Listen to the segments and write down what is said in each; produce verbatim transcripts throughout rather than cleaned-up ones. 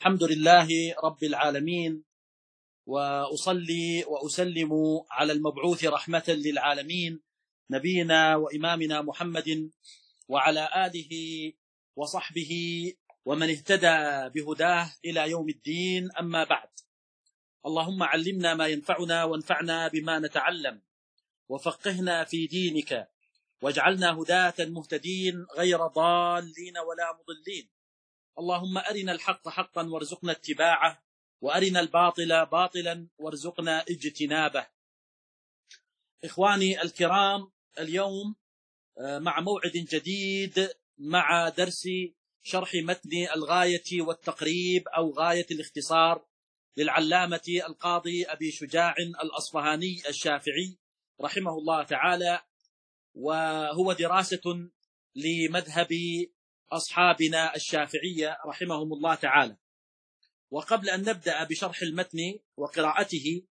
الحمد لله رب العالمين، وأصلي وأسلم على المبعوث رحمة للعالمين نبينا وإمامنا محمد وعلى آله وصحبه ومن اهتدى بهداه إلى يوم الدين. أما بعد، اللهم علمنا ما ينفعنا وانفعنا بما نتعلم، وفقهنا في دينك، واجعلنا هداة مهتدين غير ضالين ولا مضلين. اللهم أرنا الحق حقا وارزقنا اتباعه، وأرنا الباطل باطلا وارزقنا اجتنابه. إخواني الكرام، اليوم مع موعد جديد مع درس شرح متن الغاية والتقريب أو غاية الاختصار للعلامة القاضي أبي شجاع الأصفهاني الشافعي رحمه الله تعالى، وهو دراسة لمذهب أصحابنا الشافعية رحمهم الله تعالى. وقبل أن نبدأ بشرح المتن وقراءته،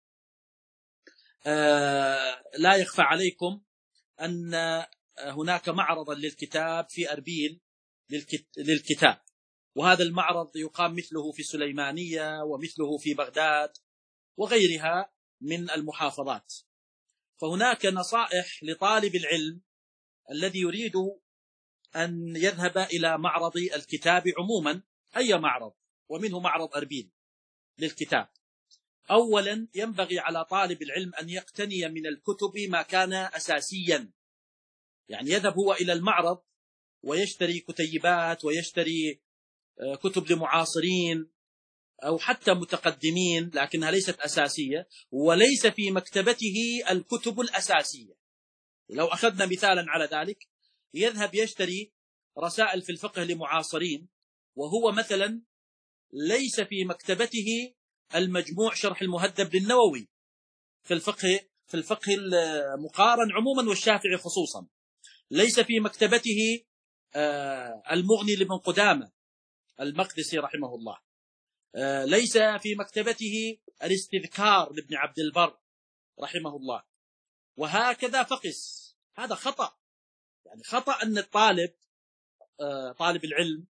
آه لا يخفى عليكم أن هناك معرضا للكتاب في أربيل للكتاب، وهذا المعرض يقام مثله في السليمانية ومثله في بغداد وغيرها من المحافظات. فهناك نصائح لطالب العلم الذي يريد أن يذهب إلى معرض الكتاب عموما، أي معرض، ومنه معرض أربيل للكتاب. أولا، ينبغي على طالب العلم أن يقتني من الكتب ما كان أساسيا، يعني يذهب هو إلى المعرض ويشتري كتيبات ويشتري كتب لمعاصرين أو حتى متقدمين لكنها ليست أساسية، وليس في مكتبته الكتب الأساسية. لو أخذنا مثالا على ذلك، يذهب يشتري رسائل في الفقه لمعاصرين، وهو مثلا ليس في مكتبته المجموع شرح المهذب للنووي في الفقه في الفقه المقارن عموما والشافعي خصوصا، ليس في مكتبته المغني لابن قدامة المقدسي رحمه الله، ليس في مكتبته الاستذكار لابن عبد البر رحمه الله، وهكذا فقس. هذا خطأ، يعني خطأ أن الطالب طالب العلم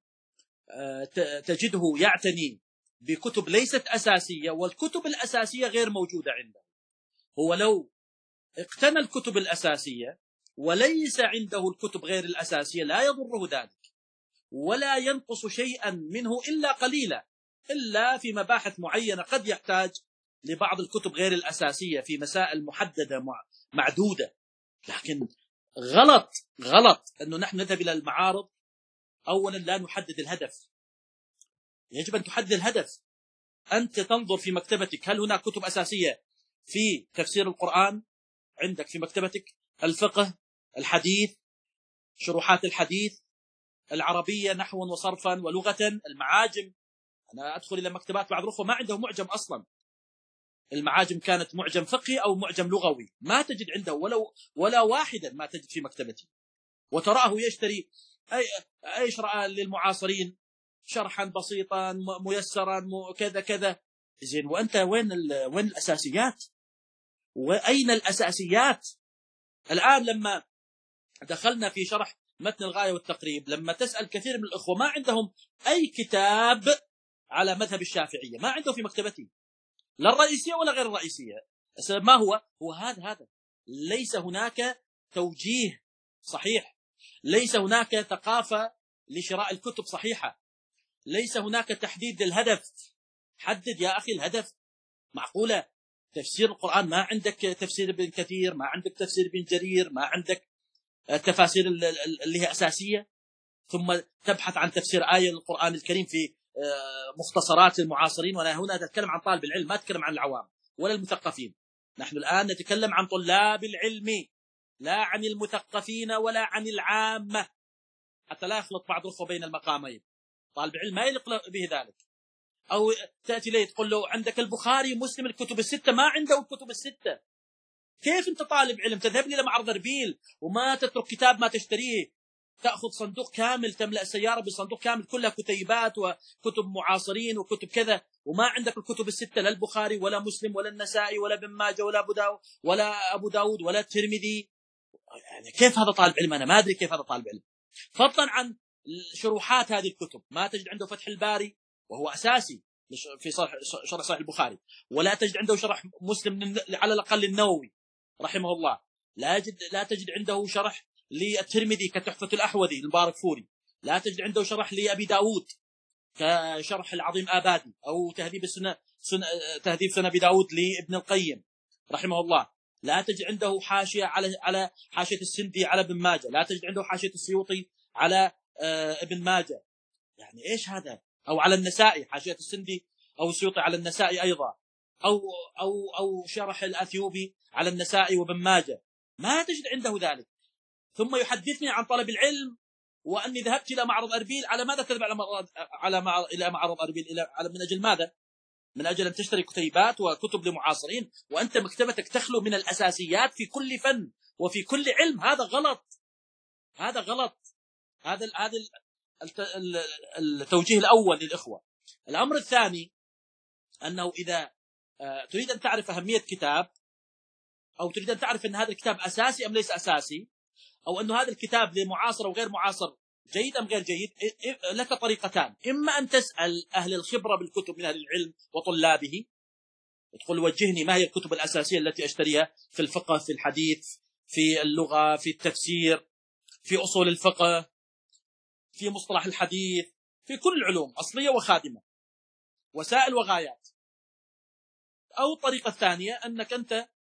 تجده يعتني بكتب ليست أساسية، والكتب الأساسية غير موجودة عنده. هو لو اقتنى الكتب الأساسية وليس عنده الكتب غير الأساسية لا يضره ذلك، ولا ينقص شيئا منه إلا قليلا، إلا في مباحث معينة قد يحتاج لبعض الكتب غير الأساسية في مسائل محددة معدودة. لكن غلط غلط أنه نحن نذهب إلى المعارض. أولا، لا نحدد الهدف، يجب أن تحدد الهدف. أنت تنظر في مكتبتك، هل هناك كتب أساسية في تفسير القرآن؟ عندك في مكتبتك الفقه، الحديث، شروحات الحديث، العربية نحوا وصرفا ولغة، المعاجم. أنا أدخل إلى مكتبات بعض الأخوة ما عندهم معجم أصلا، المعاجم كانت معجم فقهي أو معجم لغوي، ما تجد عنده ولو ولا واحدا، ما تجد في مكتبتي. وتراه يشتري أي أي شرع للمعاصرين شرحا بسيطا ميسرا كذا كذا. زين، وأنت وين وين الأساسيات؟ وأين الأساسيات؟ الآن لما دخلنا في شرح متن الغاية والتقريب، لما تسأل كثير من الأخوة ما عندهم أي كتاب على مذهب الشافعية، ما عنده في مكتبتي، لا الرئيسية ولا غير الرئيسية. السبب ما هو؟ هو هذا هذا ليس هناك توجيه صحيح، ليس هناك ثقافة لشراء الكتب صحيحة، ليس هناك تحديد للهدف. حدد يا أخي الهدف. معقولة تفسير القرآن ما عندك تفسير ابن كثير، ما عندك تفسير ابن جرير، ما عندك التفاسير اللي هي أساسية، ثم تبحث عن تفسير آية القرآن الكريم في مختصرات المعاصرين؟ وأنا هنا أتكلم عن طالب العلم، ما أتكلم عن العوام ولا المثقفين. نحن الآن نتكلم عن طلاب العلم، لا عن المثقفين ولا عن العامة، حتى لا يخلط بعض الأخوة بين المقامين. طالب العلم ما يليق به ذلك. أو تأتي لي تقول له عندك البخاري مسلم الكتب الستة، ما عنده الكتب الستة. كيف أنت طالب علم تذهب لي لمعرض أربيل وما تترك كتاب ما تشتريه؟ تأخذ صندوق كامل، تملأ السيارة بصندوق كامل كلها كتيبات وكتب معاصرين وكتب كذا، وما عندك الكتب الستة، لا البخاري ولا مسلم ولا النسائي ولا ابن ماجه ولا أبو داود ولا أبو داود ولا الترمذي. يعني كيف هذا طالب علم؟ أنا ما أدري كيف هذا طالب علم. فضلا عن شروحات هذه الكتب، ما تجد عنده فتح الباري وهو أساسي، في شرح شرح صحيح البخاري، ولا تجد عنده شرح مسلم على الأقل النووي رحمه الله، لا يجد لا تجد عنده شرح للترمذي كتحفة الأحوذي المبارك فوري، لا تجد عنده شرح لأبي داود كشرح العظيم آبادي، أو تهذيب السنة سنة تهذيب سنة أبي داود لابن القيم رحمه الله، لا تجد عنده حاشية على على حاشية السندي على ابن ماجه، لا تجد عنده حاشية السيوطي على ابن ماجه. يعني إيش هذا؟ أو على النسائي حاشية السندي أو السيوطي على النسائي أيضا، أو أو أو شرح الأثيوبي على النسائي وابن ماجه، ما تجد عنده ذلك. ثم يحدثني عن طلب العلم وأني ذهبت إلى معرض أربيل. على ماذا تذهب على معرض على معرض إلى معرض أربيل؟ إلى على من أجل ماذا؟ من أجل أن تشتري كتيبات وكتب لمعاصرين، وأنت مكتبتك تخلو من الأساسيات في كل فن وفي كل علم. هذا غلط، هذا غلط. هذا هذا التوجيه الأول للإخوة. الأمر الثاني أنه إذا تريد أن تعرف أهمية كتاب، أو تريد أن تعرف أن هذا الكتاب أساسي أم ليس أساسي، أو أن هذا الكتاب لمعاصر أو غير معاصر جيد أم غير جيد، لك طريقتان. إما أن تسأل أهل الخبرة بالكتب من أهل العلم وطلابه، تقول وجهني ما هي الكتب الأساسية التي أشتريها في الفقه، في الحديث، في اللغة، في التفسير، في أصول الفقه، في مصطلح الحديث، في كل العلوم أصلية وخادمة، وسائل وغايات. أو الطريقة الثانية أنك أنت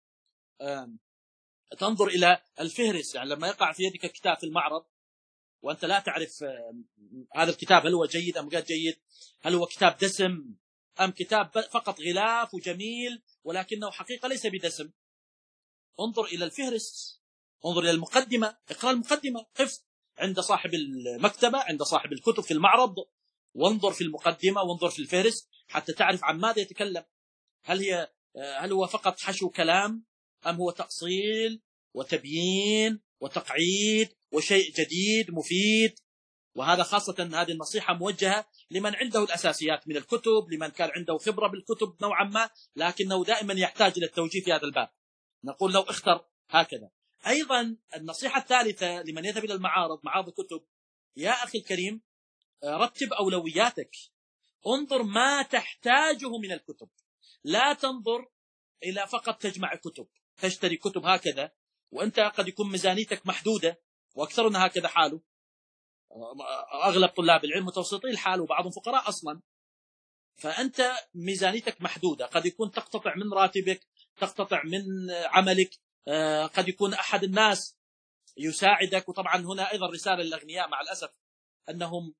تنظر إلى الفهرس. يعني لما يقع في يدك كتاب في المعرض وأنت لا تعرف هذا الكتاب هل هو جيد أم غير جيد، هل هو كتاب دسم أم كتاب فقط غلاف وجميل ولكنه حقيقة ليس بدسم، انظر إلى الفهرس، انظر إلى المقدمة، اقرأ المقدمة، قف عند صاحب المكتبة، عند صاحب الكتب في المعرض، وانظر في المقدمة وانظر في الفهرس حتى تعرف عن ماذا يتكلم. هل هي هل هو فقط حشو كلام، أم هو تأصيل وتبيين وتقعيد وشيء جديد مفيد. وهذا خاصة هذه النصيحة موجهة لمن عنده الأساسيات من الكتب، لمن كان عنده خبرة بالكتب نوعا ما لكنه دائما يحتاج إلى التوجيه في هذا الباب، نقول له اختر هكذا. أيضا النصيحة الثالثة لمن يذهب إلى المعارض، معارض الكتب، يا أخي الكريم رتب أولوياتك، انظر ما تحتاجه من الكتب، لا تنظر إلى فقط تجمع كتب، تشتري كتب هكذا وأنت قد يكون ميزانيتك محدودة، وأكثرنا هكذا حاله، أغلب طلاب العلم متوسطي الحال وبعضهم فقراء أصلا، فأنت ميزانيتك محدودة، قد يكون تقتطع من راتبك، تقتطع من عملك، قد يكون أحد الناس يساعدك. وطبعا هنا أيضا رسالة للأغنياء مع الأسف أنهم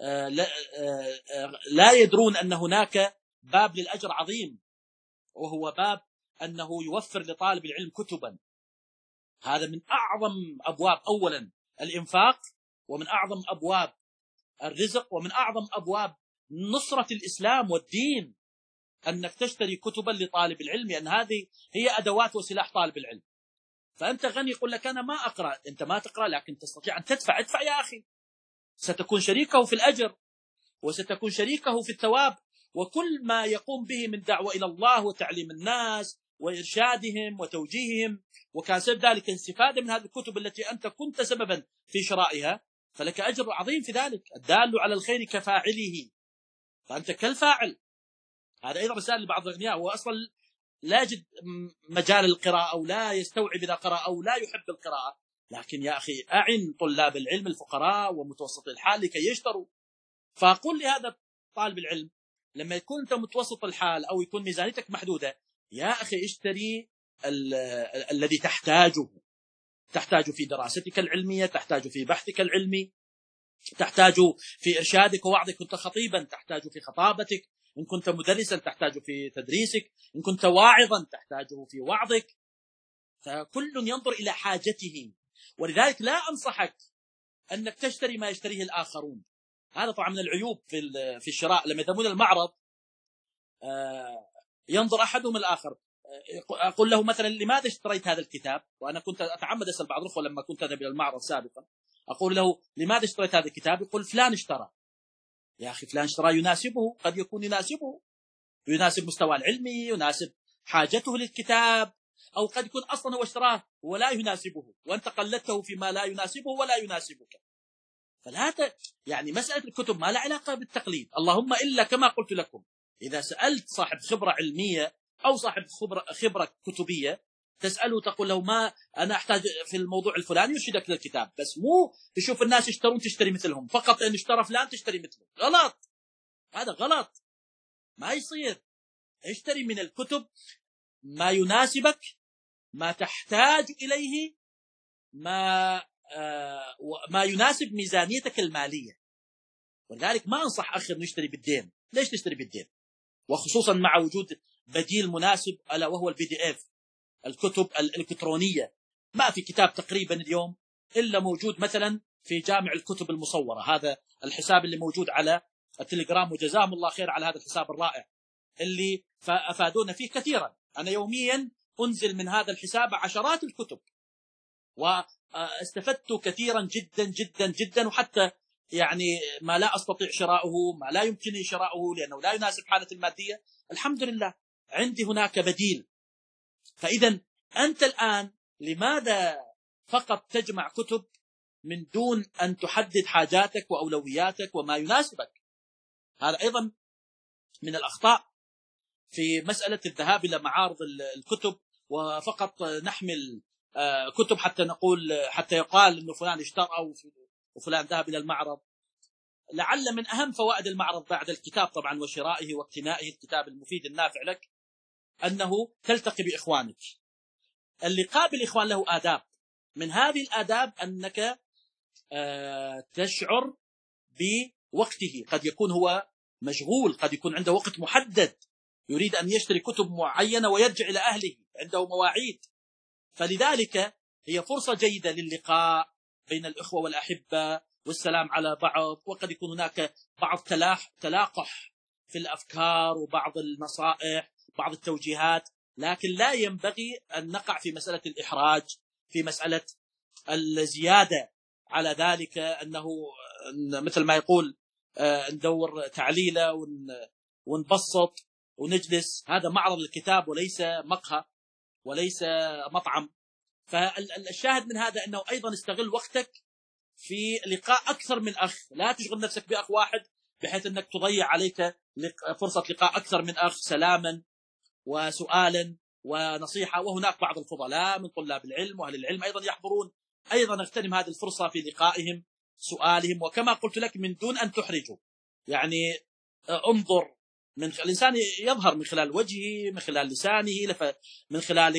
لا يدرون أن هناك باب للأجر عظيم، وهو باب أنه يوفر لطالب العلم كتبا. هذا من أعظم أبواب أولا الإنفاق، ومن أعظم أبواب الرزق، ومن أعظم أبواب نصرة الإسلام والدين، أنك تشتري كتبا لطالب العلم، لأن هذه هي أدوات وسلاح طالب العلم. فأنت غني يقول لك أنا ما أقرأ، أنت ما تقرأ لكن تستطيع أن تدفع، ادفع يا أخي، ستكون شريكه في الأجر وستكون شريكه في الثواب، وكل ما يقوم به من دعوة إلى الله وتعليم الناس وإرشادهم وتوجيههم، وكان سبب ذلك الاستفادة من هذه الكتب التي أنت كنت سببا في شرائها، فلك أجر عظيم في ذلك. الدال على الخير كفاعله، فأنت كالفاعل. هذا أيضا رسالة لبعض الأغنياء، هو أصلا لا يجد مجال القراءة أو لا يستوعب إذا قرأ أو لا يحب القراءة، لكن يا أخي أعن طلاب العلم الفقراء ومتوسط الحال لكي يشتروا. فأقول لهذا طالب العلم لما يكون أنت متوسط الحال أو يكون ميزانيتك محدودة، يا أخي اشتري ال ال الذي تحتاجه، تحتاج في دراستك العلمية، تحتاج في بحثك العلمي، تحتاج في إرشادك ووعظك، كنت خطيبا تحتاج في خطابتك، إن كنت مدرسا تحتاج في تدريسك، إن كنت واعظا تحتاجه في وعظك. فكل ينظر إلى حاجته، ولذلك لا أنصحك أنك تشتري ما يشتريه الآخرون. هذا طبعا من العيوب في في الشراء. لما يذهبون المعرض ينظر أحدهم الآخر، أقول له مثلا لماذا اشتريت هذا الكتاب؟ وأنا كنت أتعمد أسأل بعض الأخوة لما كنت أذهب إلى المعرض سابقا، أقول له لماذا اشتريت هذا الكتاب؟ يقول فلان اشترى. يا أخي فلان اشترى يناسبه، قد يكون يناسبه، يناسب مستوى العلمي، يناسب حاجته للكتاب، أو قد يكون أصلا هو اشتراه ولا يناسبه وأنت قلدته فيما لا يناسبه ولا يناسبك. فلا ت... يعني مسألة الكتب ما لا علاقة بالتقليد، اللهم إلا كما قلت لكم إذا سألت صاحب خبرة علمية أو صاحب خبرة, خبرة كتبية تسأله تقول له ما أنا أحتاج في الموضوع الفلاني يرشدك للكتاب، بس مو تشوف الناس يشترون تشتري مثلهم، فقط إن اشترى فلان تشتري مثله. غلط، هذا غلط، ما يصير. اشتري من الكتب ما يناسبك، ما تحتاج إليه، ما آه ما يناسب ميزانيتك المالية. ولذلك ما أنصح أخي أن يشتري بالدين. ليش تشتري بالدين؟ وخصوصا مع وجود بديل مناسب ألا وهو البي دي اف، الكتب الإلكترونية. ما في كتاب تقريبا اليوم إلا موجود مثلا في جامع الكتب المصورة، هذا الحساب اللي موجود على التليجرام، وجزاهم الله خير على هذا الحساب الرائع اللي أفادونا فيه كثيرا. أنا يوميا أنزل من هذا الحساب عشرات الكتب واستفدت كثيرا جدا جدا جدا، وحتى يعني ما لا أستطيع شراؤه، ما لا يمكنني شراؤه لأنه لا يناسب حالتي المادية، الحمد لله عندي هناك بديل. فإذا أنت الآن لماذا فقط تجمع كتب من دون أن تحدد حاجاتك وأولوياتك وما يناسبك؟ هذا أيضا من الأخطاء في مسألة الذهاب إلى معارض الكتب، وفقط نحمل كتب حتى نقول حتى يقال إنه فلان اشترى وفلان ذهب إلى المعرض. لعل من أهم فوائد المعرض بعد الكتاب طبعا وشرائه واقتنائه الكتاب المفيد النافع لك أنه تلتقي بإخوانك. اللقاء بالإخوان له آداب، من هذه الآداب أنك تشعر بوقته. قد يكون هو مشغول، قد يكون عنده وقت محدد يريد أن يشتري كتب معينة ويرجع إلى أهله، عنده مواعيد. فلذلك هي فرصة جيدة للقاء بين الإخوة والأحبة والسلام على بعض، وقد يكون هناك بعض تلاقح في الأفكار وبعض النصائح، بعض التوجيهات، لكن لا ينبغي أن نقع في مسألة الإحراج، في مسألة الزيادة على ذلك، أنه مثل ما يقول ندور تعليلة ونبسط ونجلس. هذا معرض الكتاب وليس مقهى وليس مطعم. فالشاهد من هذا أنه أيضا استغل وقتك في لقاء أكثر من أخ، لا تشغل نفسك بأخ واحد بحيث أنك تضيع عليك فرصة لقاء أكثر من أخ سلاما وسؤالا ونصيحة. وهناك بعض الفضلاء من طلاب العلم وأهل العلم أيضا يحضرون، أيضا اغتنم هذه الفرصة في لقائهم سؤالهم، وكما قلت لك من دون أن تحرجوا. يعني انظر، من الإنسان يظهر من خلال وجهه، من خلال لسانه، من خلال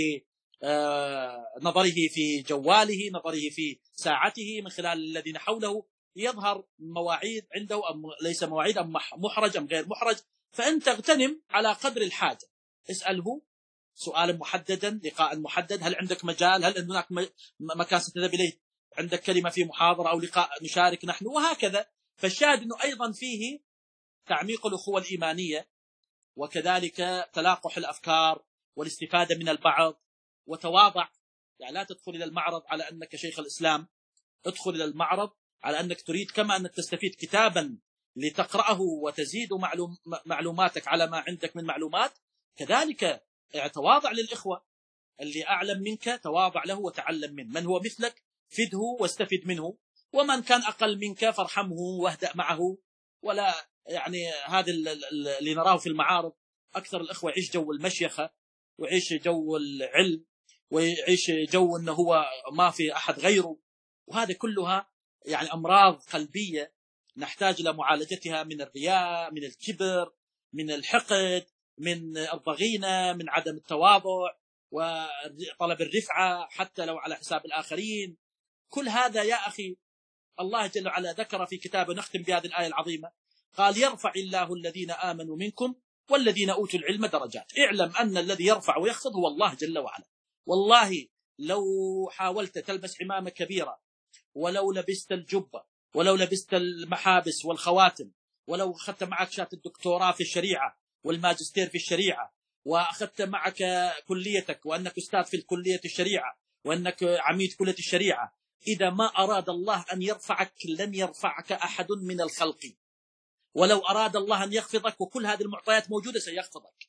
نظره في جواله، نظره في ساعته، من خلال الذين حوله، يظهر مواعيد عنده أم ليس مواعيد، أم محرج أم غير محرج. فأنت اغتنم على قدر الحاجة، اسأله سؤالا محددا، لقاء محدد، هل عندك مجال، هل هناك مكان ستذهب إليه، عندك كلمة في محاضرة أو لقاء نشارك نحن، وهكذا. فالشاهد أنه أيضا فيه تعميق الأخوة الإيمانية، وكذلك تلاقح الأفكار والاستفادة من البعض، وتواضع. يعني لا تدخل إلى المعرض على أنك شيخ الإسلام، ادخل إلى المعرض على أنك تريد كما أنك تستفيد كتابا لتقرأه وتزيد معلوم معلوماتك على ما عندك من معلومات، كذلك تواضع للإخوة. اللي أعلم منك تواضع له وتعلم منه، من هو مثلك فده واستفد منه، ومن كان أقل منك فارحمه واهدأ معه. ولا يعني هذا اللي نراه في المعارض، أكثر الإخوة يعيش جو المشيخة، ويعيش جو العلم، ويعيش جو أنه هو ما في أحد غيره. وهذا كلها يعني أمراض قلبية نحتاج إلى معالجتها، من الرياء، من الكبر، من الحقد، من الضغينة، من عدم التواضع وطلب الرفعة حتى لو على حساب الآخرين. كل هذا يا أخي الله جل وعلا ذكر في كتابه. نختم بهذه الآية العظيمة، قال يرفع الله الذين آمنوا منكم والذين أوتوا العلم درجات. اعلم أن الذي يرفع ويخفض هو الله جل وعلا. والله لو حاولت تلبس عمامة كبيرة، ولو لبست الجبة، ولو لبست المحابس والخواتم، ولو أخذت معك شهادة الدكتوراه في الشريعة والماجستير في الشريعة، وأخذت معك كليتك وأنك أستاذ في الكلية الشريعة وأنك عميد كلية الشريعة، إذا ما أراد الله أن يرفعك لن يرفعك أحد من الخلق. ولو أراد الله أن يخفضك وكل هذه المعطيات موجودة سيخفضك،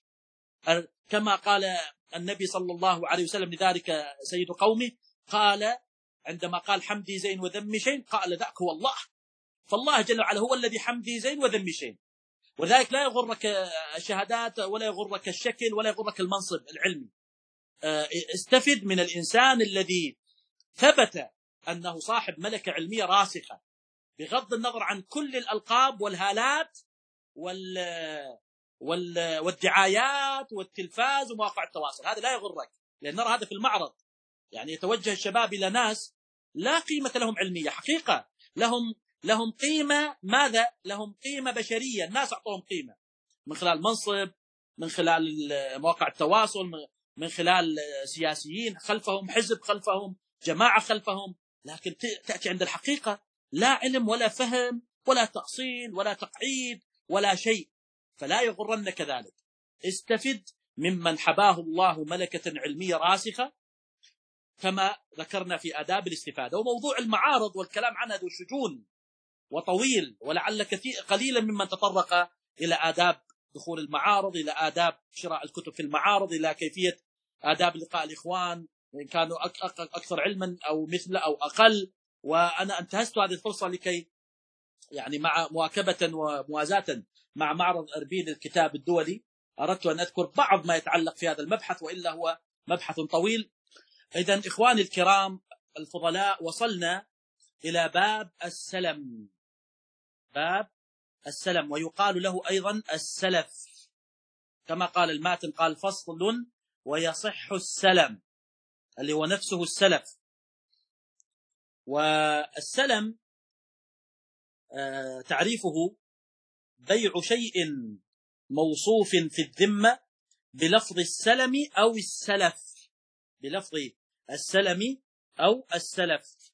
كما قال النبي صلى الله عليه وسلم لذلك سيد قومه، قال عندما قال حمدي زين وذمي شين، قال ذاك هو الله. فالله جل وعلا هو الذي حمدي زين وذمي شين. ولذلك لا يغرك الشهادات ولا يغرك الشكل ولا يغرك المنصب العلمي. استفد من الإنسان الذي ثبت أنه صاحب ملكة علمية راسخة بغض النظر عن كل الألقاب والهالات وال وال والدعايات والتلفاز ومواقع التواصل. هذا لا يغرك، لأن نرى هذا في المعرض. يعني يتوجه الشباب إلى ناس لا قيمة لهم علمية حقيقة، لهم لهم قيمة. ماذا؟ لهم قيمة بشرية، الناس أعطوهم قيمة من خلال منصب، من خلال مواقع التواصل، من خلال سياسيين خلفهم، حزب خلفهم، جماعة خلفهم. لكن تأتي عند الحقيقة لا علم ولا فهم ولا تأصيل ولا تقعيد ولا شيء. فلا يغرنك ذلك. استفد ممن حباه الله ملكة علمية راسخة كما ذكرنا في آداب الاستفادة. وموضوع المعارض والكلام عنها ذو شجون وطويل، ولعل كثير قليلا ممن تطرق إلى آداب دخول المعارض، إلى آداب شراء الكتب في المعارض، إلى كيفية آداب لقاء الإخوان إن كانوا أكثر علما أو مثل أو أقل. وأنا انتهزت هذه الفرصة لكي يعني مع مواكبة وموازاة مع معرض أربيل الكتاب الدولي أردت أن أذكر بعض ما يتعلق في هذا المبحث، وإلا هو مبحث طويل. إذن إخواني الكرام الفضلاء، وصلنا إلى باب السلم. باب السلم، ويقال له أيضا السلف، كما قال الماتن، قال فصل ويصح السلم، اللي هو نفسه السلف. والسلم تعريفه بيع شيء موصوف في الذمة بلفظ السلم أو السلف، بلفظ السلم أو السلف.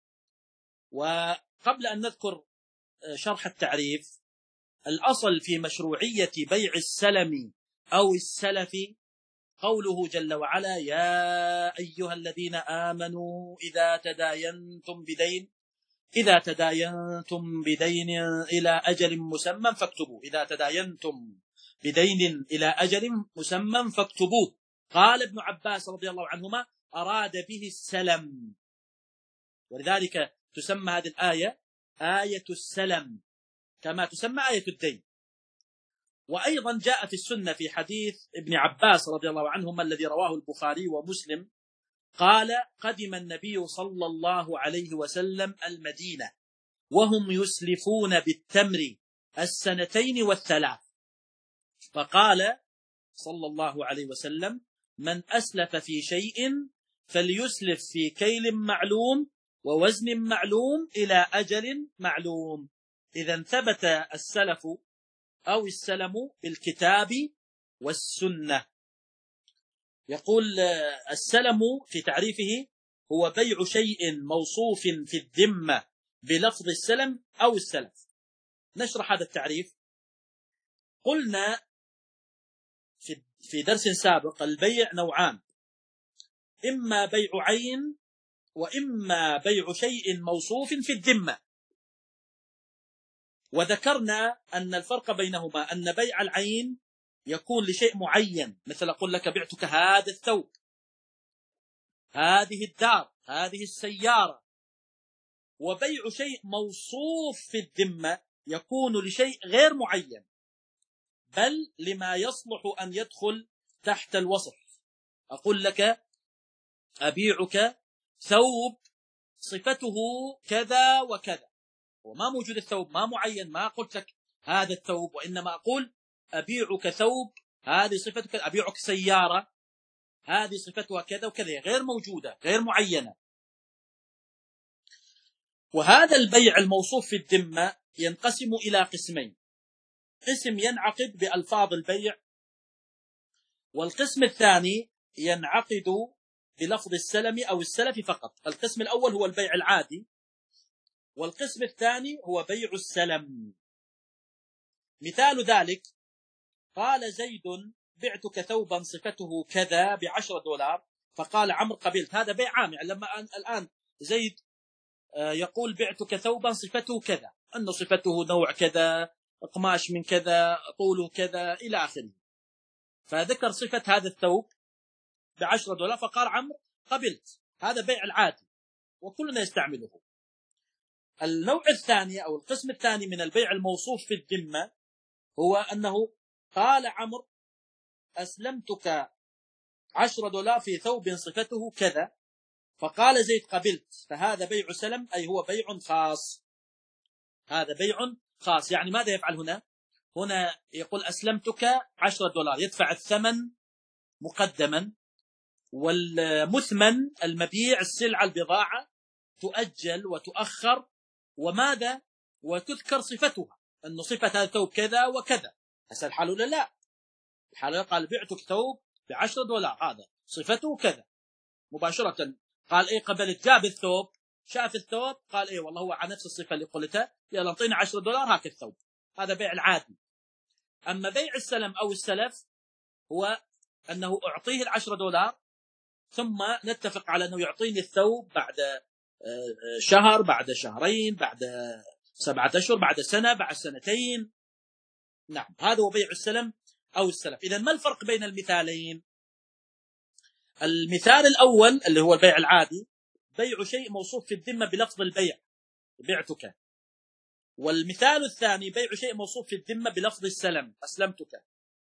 وقبل أن نذكر شرح التعريف، الأصل في مشروعية بيع السلم أو السلف قوله جل وعلا: يا أيها الذين آمنوا إذا تداينتم بدين إذا تداينتم بدين إلى أجل مسمى فاكتبوه إذا تداينتم بدين إلى أجل مسمى فاكتبوه. قال ابن عباس رضي الله عنهما: أراد به السلم، ولذلك تسمى هذه الآية آية السلم كما تسمى آية الدين. وأيضا جاء في السنة في حديث ابن عباس رضي الله عنهما الذي رواه البخاري ومسلم، قال: قدم النبي صلى الله عليه وسلم المدينة وهم يسلفون بالتمر السنتين والثلاث، فقال صلى الله عليه وسلم: من أسلف في شيء فليسلف في كيل معلوم ووزن معلوم إلى أجل معلوم. إذا ثبت السلف أو السلم بالكتاب والسنة. يقول السلم في تعريفه هو بيع شيء موصوف في الذمة بلفظ السلم أو السلف. نشرح هذا التعريف. قلنا في درس سابق البيع نوعان: إما بيع عين وإما بيع شيء موصوف في الذمة. وذكرنا أن الفرق بينهما أن بيع العين يكون لشيء معين، مثل أقول لك بعتك هذا الثوب، هذه الدار، هذه السيارة. وبيع شيء موصوف في الذمة يكون لشيء غير معين، بل لما يصلح أن يدخل تحت الوصف. أقول لك أبيعك ثوب صفته كذا وكذا، وما موجود الثوب، ما معين، ما قلت لك هذا الثوب، وإنما أقول أبيعك ثوب هذه صفتك، أبيعك سيارة هذه صفتها كذا وكذا، غير موجودة غير معينة. وهذا البيع الموصوف في الذمة ينقسم إلى قسمين: قسم ينعقد بألفاظ البيع، والقسم الثاني ينعقد بلفظ السلم أو السلف فقط. القسم الأول هو البيع العادي، والقسم الثاني هو بيع السلم. مثال ذلك: قال زيد: بعتك ثوبا صفته كذا بعشرة دولار، فقال عمرو: قبلت. هذا بيع عام. يعني لما الآن زيد يقول بعتك ثوبا صفته كذا، أن صفته نوع كذا، قماش من كذا، طوله كذا، إلى آخره، فذكر صفة هذا الثوب بعشرة دولار، فقال عمرو: قبلت. هذا بيع العادي وكلنا هو أنه قال عمرو أسلمتك عشرة دولار في ثوب صفته كذا، فقال زيد قبلت، فهذا بيع سلم، أي هو بيع خاص. هذا بيع خاص. يعني ماذا يفعل هنا؟ هنا يقول أسلمتك عشرة دولار، يدفع الثمن مقدما، والمثمن المبيع السلعة البضاعة تؤجل وتؤخر، وماذا؟ وتذكر صفتها، أن صفة هذا الثوب كذا وكذا. هسه الحال ولا لا؟ الحال قال بعتك ثوب بعشرة دولار، هذا صفته كذا، مباشرة قال إيه قبلت، جاب الثوب، شاف الثوب، قال إيه والله هو على نفس الصفة اللي قلتها، يلا انطينا عشرة دولار هاك الثوب. هذا بيع العادي. أما بيع السلم أو السلف هو أنه أعطيه العشرة دولار، ثم نتفق على أنه يعطيني الثوب بعد شهر، بعد شهرين، بعد سبعة أشهر، بعد سنة، بعد سنتين. نعم، هذا هو بيع السلم أو السلف. إذن ما الفرق بين المثالين؟ المثال الأول اللي هو البيع العادي، بيع شيء موصوف في الذمة بلفظ البيع، بعتك. والمثال الثاني بيع شيء موصوف في الذمة بلفظ السلم، أسلمتك.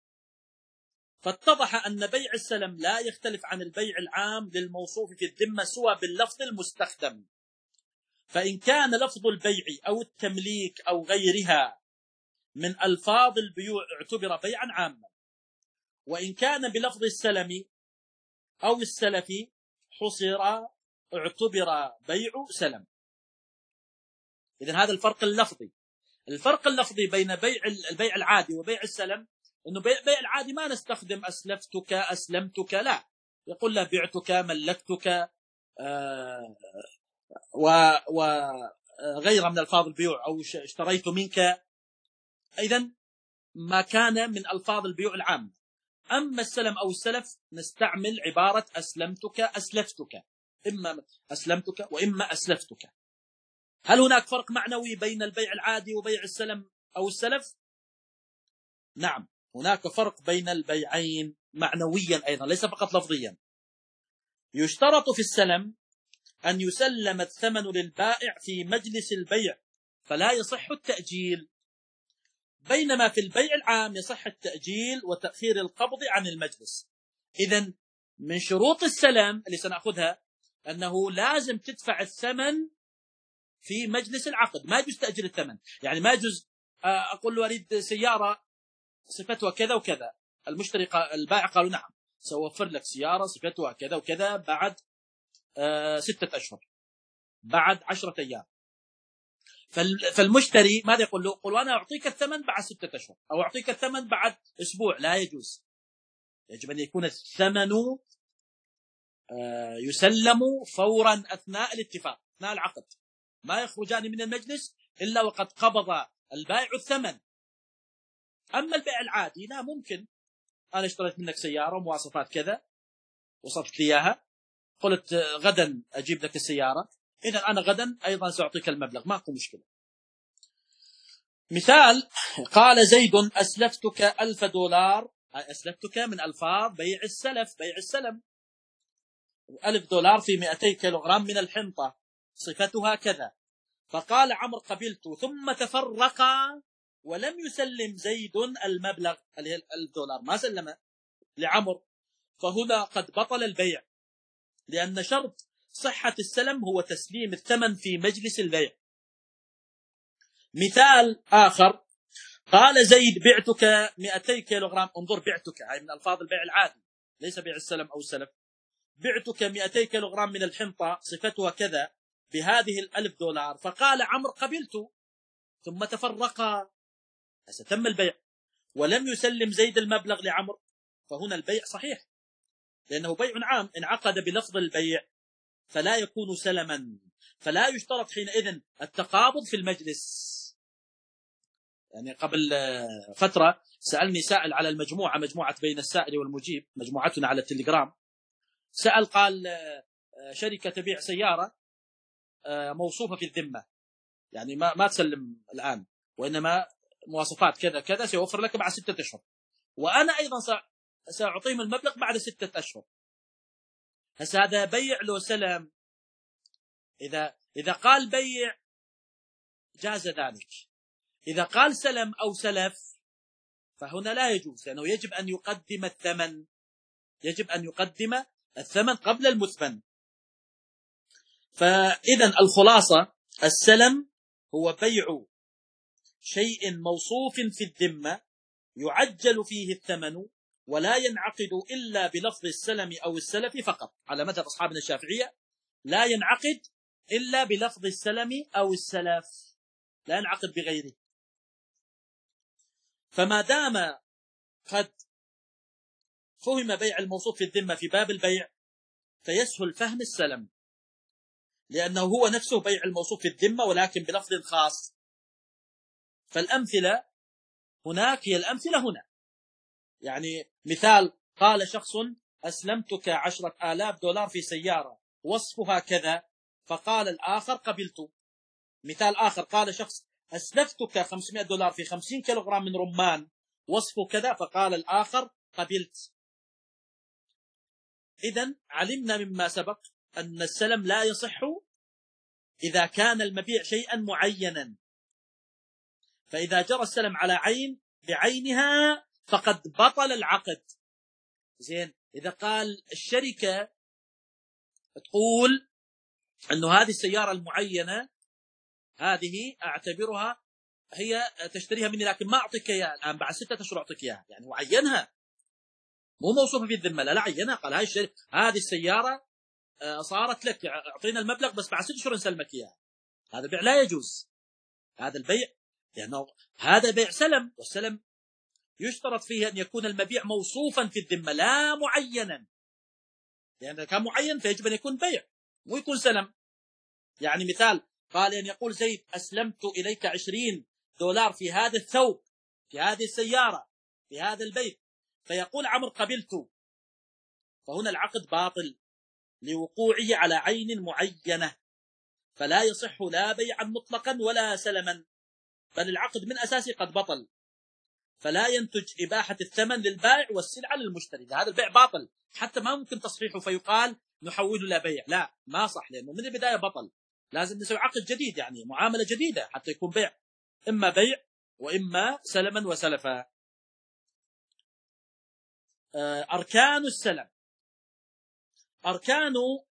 فاتضح أن بيع السلم لا يختلف عن البيع العام للموصوف في الذمة سوى باللفظ المستخدم. فإن كان لفظ البيع أو التمليك أو غيرها من ألفاظ البيوع اعتبر بيعا عاما، وإن كان بلفظ السلم أو السلف حصر اعتبر بيع سلم. إذن هذا الفرق اللفظي. الفرق اللفظي بين بيع البيع العادي وبيع السلم انه بيع, بيع العادي ما نستخدم اسلفتك، اسلمتك، لا، يقول له بعتك، ملكتك، آه وغيرها من الفاظ البيوع، او اشتريت منك. اذا ما كان من الفاظ البيوع العام. اما السلم او السلف نستعمل عباره اسلمتك، اسلفتك، اما اسلمتك واما اسلفتك. هل هناك فرق معنوي بين البيع العادي وبيع السلم او السلف؟ نعم، هناك فرق بين البيعين معنويا أيضا، ليس فقط لفظيا. يشترط في السلم أن يسلم الثمن للبائع في مجلس البيع فلا يصح التأجيل، بينما في البيع العام يصح التأجيل وتأخير القبض عن المجلس. إذن من شروط السلم اللي سنأخذها أنه لازم تدفع الثمن في مجلس العقد، ما يجوز تأجيل الثمن. يعني ما يجوز أقول له أريد سيارة صفتها كذا وكذا، المشتري البائع قالوا نعم سأوفر لك سيارة صفتها كذا وكذا بعد آه ستة أشهر، بعد عشرة أيام. فالمشتري ماذا يقول له؟ يقول أنا أعطيك الثمن بعد ستة أشهر، أو أعطيك الثمن بعد أسبوع. لا يجوز. يجب أن يكون الثمن آه يسلم فورا أثناء الاتفاق، أثناء العقد. ما يخرجان من المجلس إلا وقد قبض البائع الثمن. أما البيع العادي لا، ممكن أنا اشتريت منك سيارة ومواصفات كذا، وصفت لي إياها، قلت غدا أجيب لك السيارة، إذن أنا غدا أيضا سأعطيك المبلغ، ماكو مشكلة. مثال، قال زيد أسلفتك ألف دولار، أسلفتك من ألفاظ بيع السلف، بيع السلم. ألف دولار في مئتي كيلوغرام من الحنطة صفتها كذا، فقال عمرو قبلت، ثم تفرقا ولم يسلم زيد المبلغ اللي هي الألف دولار، ما سلمه لعمرو، فهنا قد بطل البيع، لأن شرط صحة السلم هو تسليم الثمن في مجلس البيع. مثال آخر، قال زيد بعتك مئتي كيلوغرام، انظر بعتك هاي من ألفاظ البيع العادي ليس بيع السلم أو السلف. بعتك مئتي كيلوغرام من الحنطة صفتها كذا بهذه الألف دولار، فقال عمرو قبلت، ثم تفرقا، ستم البيع ولم يسلم زيد المبلغ لعمرو، فهنا البيع صحيح لأنه بيع عام انعقد بلفظ البيع فلا يكون سلما، فلا يشترط حينئذ التقابض في المجلس. يعني قبل فترة سألني سائل على المجموعة، مجموعة بين السائل والمجيب، مجموعتنا على التليجرام، سأل قال شركة تبيع سيارة موصوفة في الذمة، يعني ما ما تسلم الآن، وإنما مواصفات كذا كذا سيوفر لك بعد ستة أشهر، وأنا أيضا سأعطيهم المبلغ بعد ستة أشهر. هسه هذا بيع لو سلم؟ إذا إذا قال بيع جاز ذلك، إذا قال سلم أو سلف فهنا لا يجوز، لأنه يجب أن يقدم الثمن، يجب أن يقدم الثمن قبل المثمن. فإذا الخلاصة السلم هو بيع شيء موصوف في الذمة يعجل فيه الثمن ولا ينعقد إلا بلفظ السلم أو السلف فقط، على مذهب أصحابنا الشافعية لا ينعقد إلا بلفظ السلم أو السلف، لا ينعقد بغيره. فما دام قد فهم بيع الموصوف في الذمة في باب البيع فيسهل فهم السلم، لأنه هو نفسه بيع الموصوف في الذمة ولكن بلفظ خاص. فالأمثلة هناك هي الأمثلة هنا، يعني مثال قال شخص أسلمتك عشرة آلاف دولار في سيارة وصفها كذا، فقال الآخر قبلت. مثال آخر قال شخص أسلفتك خمسمائة دولار في خمسين كيلوغرام من رمان وصفه كذا، فقال الآخر قبلت. إذن علمنا مما سبق أن السلم لا يصح إذا كان المبيع شيئا معينا، فإذا جرى السلم على عين بعينها فقد بطل العقد. زين، إذا قال الشركة تقول أنه هذه السيارة المعينة هذه أعتبرها هي تشتريها مني لكن ما أعطيك إياها الآن، بعد ستة أشهر أعطيك إياها، يعني وعينها مو موصوفة في الذمة، لا لا عينها، قال هاي الشركة هذه السيارة صارت لك، أعطينا المبلغ بس بعد ستة أشهر نسلمك إياها. هذا البيع لا يجوز، هذا البيع لأنه هذا بيع سلم، والسلم يشترط فيه أن يكون المبيع موصوفا في الذمة لا معينا، لأن إذا كان معين فيجب أن يكون بيع مو يكون سلم. يعني مثال قال أن يقول زيد أسلمت إليك عشرين دولار في هذا الثوب في هذه السيارة في هذا البيت، فيقول عمرو قبلت، فهنا العقد باطل لوقوعه على عين معينة، فلا يصح لا بيعا مطلقا ولا سلما، بل العقد من أساسه قد بطل، فلا ينتج إباحة الثمن للبائع والسلعة للمشتري. هذا البيع باطل، حتى ما ممكن تصحيحه فيقال نحوله إلى بيع، لا ما صح، لأنه من البداية بطل. لازم نسوي عقد جديد، يعني معاملة جديدة حتى يكون بيع، إما بيع وإما سلما وسلفا. أركان السلم. أركان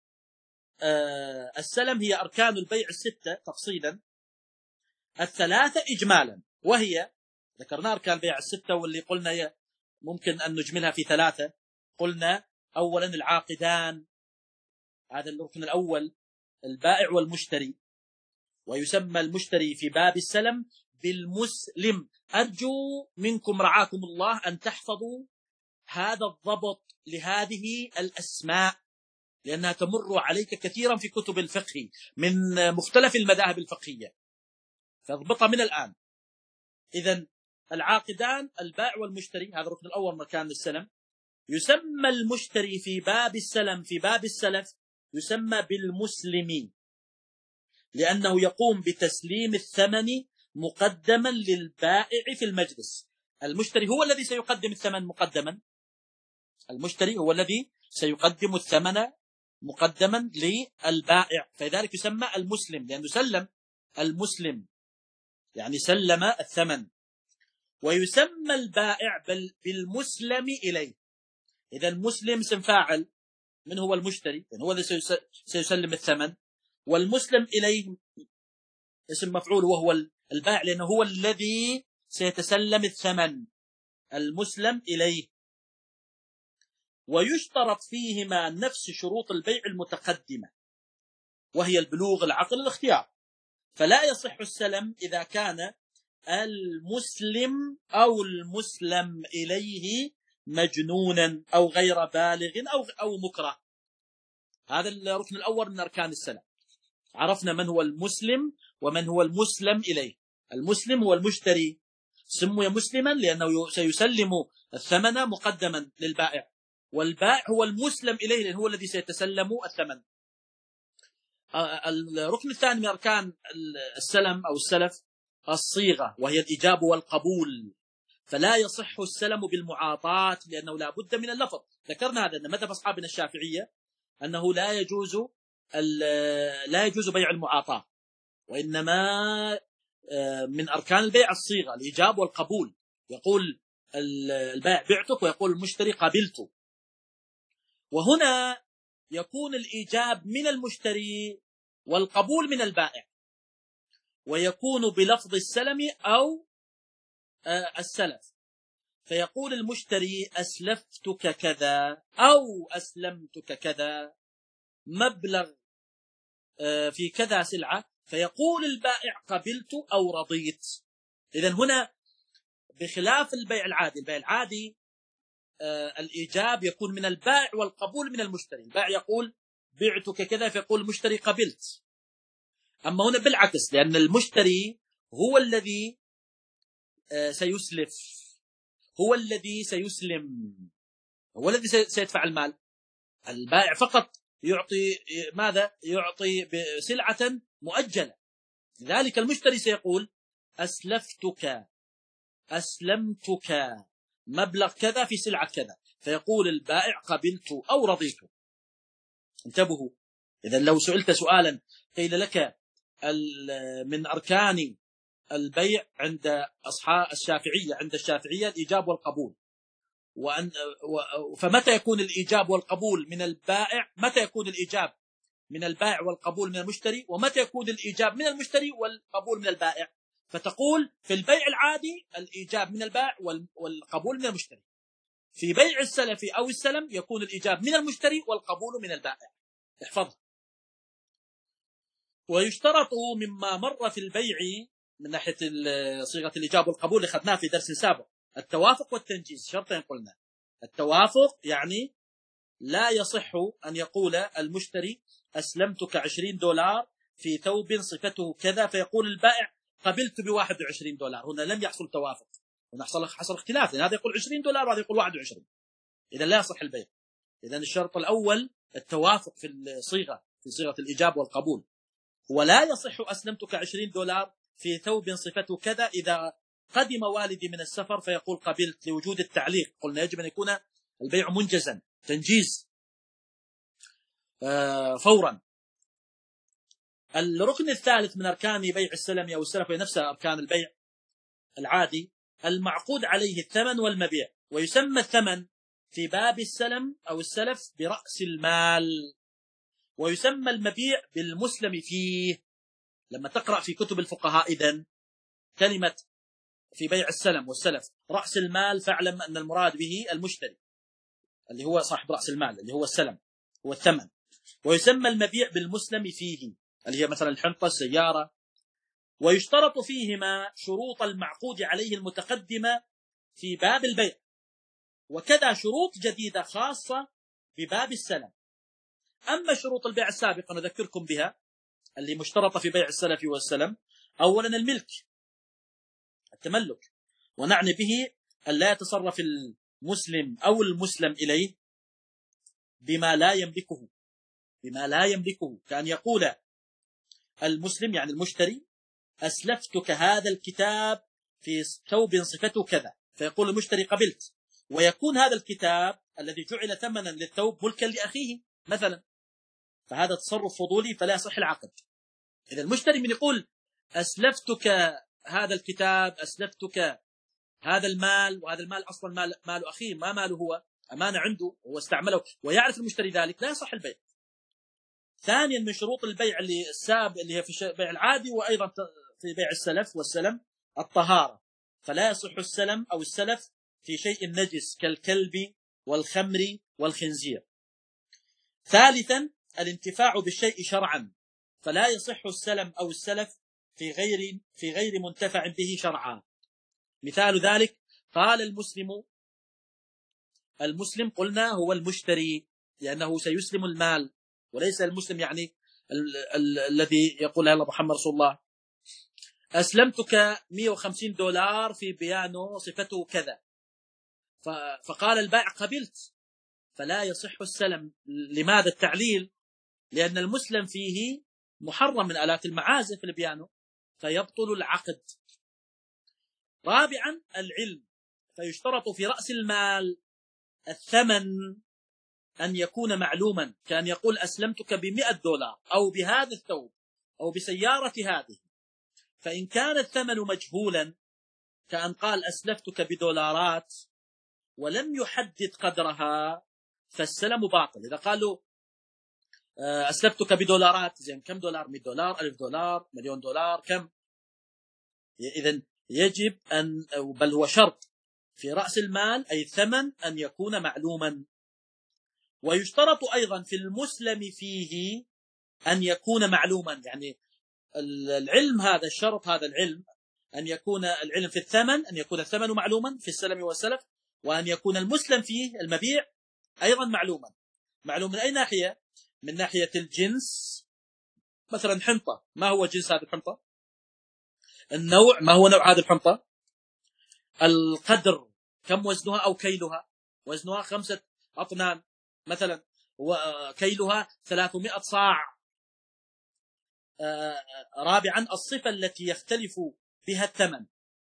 السلم هي أركان البيع الستة تفصيلا، الثلاثة إجمالا، وهي ذكرنا أركان البيع الستة واللي قلنا ممكن أن نجملها في ثلاثة. قلنا أولا العاقدان، هذا الركن الأول، البائع والمشتري، ويسمى المشتري في باب السلم بالمسلم. أرجو منكم رعاكم الله أن تحفظوا هذا الضبط لهذه الأسماء، لأنها تمر عليك كثيرا في كتب الفقه من مختلف المذاهب الفقهية، فاضبطها من الآن. إذن العاقدان البائع والمشتري، هذا الركن الأول مكان السلم. يسمى المشتري في باب السلم في باب السلف يسمى بالمسلم، لأنه يقوم بتسليم الثمن مقدما للبائع في المجلس. المشتري هو الذي سيقدم الثمن مقدما، المشتري هو الذي سيقدم الثمن مقدما للبائع، فلذلك يسمى المسلم، لأنه سلم المسلم يعني سلم الثمن. ويسمى البائع بالمسلم إليه. إذا المسلم اسم فاعل، من هو المشتري؟ يعني هو الذي سيسلم الثمن، والمسلم إليه اسم مفعول وهو البائع، لأنه هو الذي سيتسلم الثمن، المسلم إليه. ويشترط فيهما نفس شروط البيع المتقدمة، وهي البلوغ، العقل، الاختيار. فلا يصح السلم إذا كان المسلم أو المسلم إليه مجنونا أو غير بالغ أو أو مكره. هذا الركن الأول من أركان السلم. عرفنا من هو المسلم ومن هو المسلم إليه. المسلم هو المشتري، سمي مسلما لأنه سيسلم الثمن مقدما للبائع، والبائع هو المسلم إليه لأنه هو الذي سيتسلم الثمن. الركن الثاني من أركان السلم أو السلف الصيغة، وهي الإجابة والقبول. فلا يصح السلم بالمعاطاة لأنه لا بد من اللفظ. ذكرنا هذا أن مذهب أصحابنا الشافعية أنه لا يجوز لا يجوز بيع المعاطاة، وإنما من أركان البيع الصيغة، الإجابة والقبول. يقول البائع بعتك ويقول المشتري قبلت. وهنا يكون الإيجاب من المشتري والقبول من البائع، ويكون بلفظ السلم أو السلف. فيقول المشتري أسلفتك كذا أو أسلمتك كذا مبلغ في كذا سلعة، فيقول البائع قبلت أو رضيت. إذن هنا بخلاف البيع العادي، البيع العادي الإيجاب يكون من البائع والقبول من المشتري. البائع يقول بعتك كذا فيقول المشتري قبلت. أما هنا بالعكس، لأن المشتري هو الذي سيسلف، هو الذي سيسلم، هو الذي سيدفع المال. البائع فقط يعطي ماذا؟ يعطي بسلعة مؤجلة. لذلك المشتري سيقول أسلفتك أسلمتك مبلغ كذا في سلعة كذا، فيقول البائع قبلت أو رضيت. انتبهوا، إذا لو سئلت سؤالا قيل لك من أركان البيع عند أصحاب الشافعية، عند الشافعية الإيجاب والقبول، وأن فمتى يكون الإيجاب والقبول من البائع؟ متى يكون الإيجاب من البائع والقبول من المشتري؟ ومتى يكون الإيجاب من المشتري والقبول من البائع؟ فتقول في البيع العادي الإيجاب من البائع والقبول من المشتري. في بيع السلف أو السلم يكون الإيجاب من المشتري والقبول من البائع. احفظها. ويشترط مما مر في البيع من ناحية صيغة الإيجاب والقبول اللي أخذناه في درس سابق التوافق والتنجيز. شرطين قلنا. التوافق يعني لا يصح أن يقول المشتري أسلمتك عشرين دولار في ثوب صفته كذا فيقول البائع قبلت بواحد وعشرين دولار. هنا لم يحصل توافق، هنا حصل حصل اختلاف، لأن هذا يقول عشرين دولار وهذا يقول واحد وعشرين. إذا لا يصح البيع. إذا الشرط الأول التوافق في الصيغة، في صيغة الإيجاب والقبول. ولا يصح أسلمتك عشرين دولار في ثوب صفته كذا إذا قدم والدي من السفر فيقول قبلت، لوجود التعليق. قلنا يجب أن يكون البيع منجزا، تنجيز آه فورا. الركن الثالث من أركان بيع السلم أو السلف، ونفسها أركان البيع العادي، المعقود عليه الثمن والمبيع. ويسمى الثمن في باب السلم أو السلف برأس المال، ويسمى المبيع بالمسلم فيه. لما تقرأ في كتب الفقهاء إذن كلمة في بيع السلم والسلف رأس المال، فاعلم أن المراد به المشتري اللي هو صاحب رأس المال اللي هو السلم، هو الثمن. ويسمى المبيع بالمسلم فيه اللي هي مثلا الحنطة، السيارة. ويشترط فيهما شروط المعقود عليه المتقدمة في باب البيع، وكذا شروط جديدة خاصة بباب السلم. أما شروط البيع السابقة نذكركم بها اللي مشترطة في بيع السلف والسلم. أولا الملك، التملك، ونعني به أن لا يتصرف المسلم أو المسلم إليه بما لا يملكه، بما لا يملكه. كأن يقول المسلم يعني المشتري أسلفتك هذا الكتاب في ثوب صفته كذا، فيقول المشتري قبلت، ويكون هذا الكتاب الذي جعل ثمنا للثوب ملكا لأخيه مثلا، فهذا تصرف فضولي فلا يصح العقد. إذا المشتري من يقول أسلفتك هذا الكتاب، أسلفتك هذا المال، وهذا المال أصلا مال, مال أخيه، ما ماله هو، أمانة عنده هو استعمله ويعرف المشتري ذلك، لا يصح البيع. ثانيا من شروط البيع اللي الساب اللي هي في البيع العادي وأيضا في بيع السلف والسلم الطهارة، فلا يصح السلم أو السلف في شيء نجس كالكلب والخمر والخنزير. ثالثا الانتفاع بالشيء شرعا، فلا يصح السلم أو السلف في غير في غير منتفع به شرعا. مثال ذلك قال المسلم، المسلم قلنا هو المشتري لأنه سيسلم المال، وليس المسلم يعني ال ال الذي يقول يلا محمد رسول الله أسلمتك مئة وخمسين دولار في بيانو صفته كذا، فقال البائع قبلت، فلا يصح السلم. لماذا التعليل؟ لأن المسلم فيه محرم من آلات المعازف البيانو، فيبطل العقد. رابعا العلم، فيشترط في رأس المال الثمن أن يكون معلوما، كان يقول أسلمتك بمئة دولار أو بهذا الثوب أو بسيارة هذه، فإن كان الثمن مجهولا كأن قال أسلفتك بدولارات ولم يحدد قدرها فالسلم باطل. إذا قالوا أسلفتك بدولارات، زين كم دولار؟ مئة دولار، ألف دولار، مليون دولار، كم؟ إذن يجب أن، بل هو شرط في رأس المال أي الثمن أن يكون معلوما. ويشترط أيضا في المسلم فيه أن يكون معلوما، يعني العلم هذا الشرط، هذا العلم أن يكون العلم في الثمن، أن يكون الثمن معلوما في السلم والسلف، وأن يكون المسلم فيه المبيع أيضا معلوما. معلوم من أي ناحية؟ من ناحية الجنس، مثلا حنطة، ما هو جنس هذه الحنطة؟ النوع، ما هو نوع هذه الحنطة؟ القدر، كم وزنها أو كيلها؟ وزنها خمسة أطنان مثلا، وكيلها ثلاثمائة صاع. رابعا الصفة التي يختلف بها الثمن،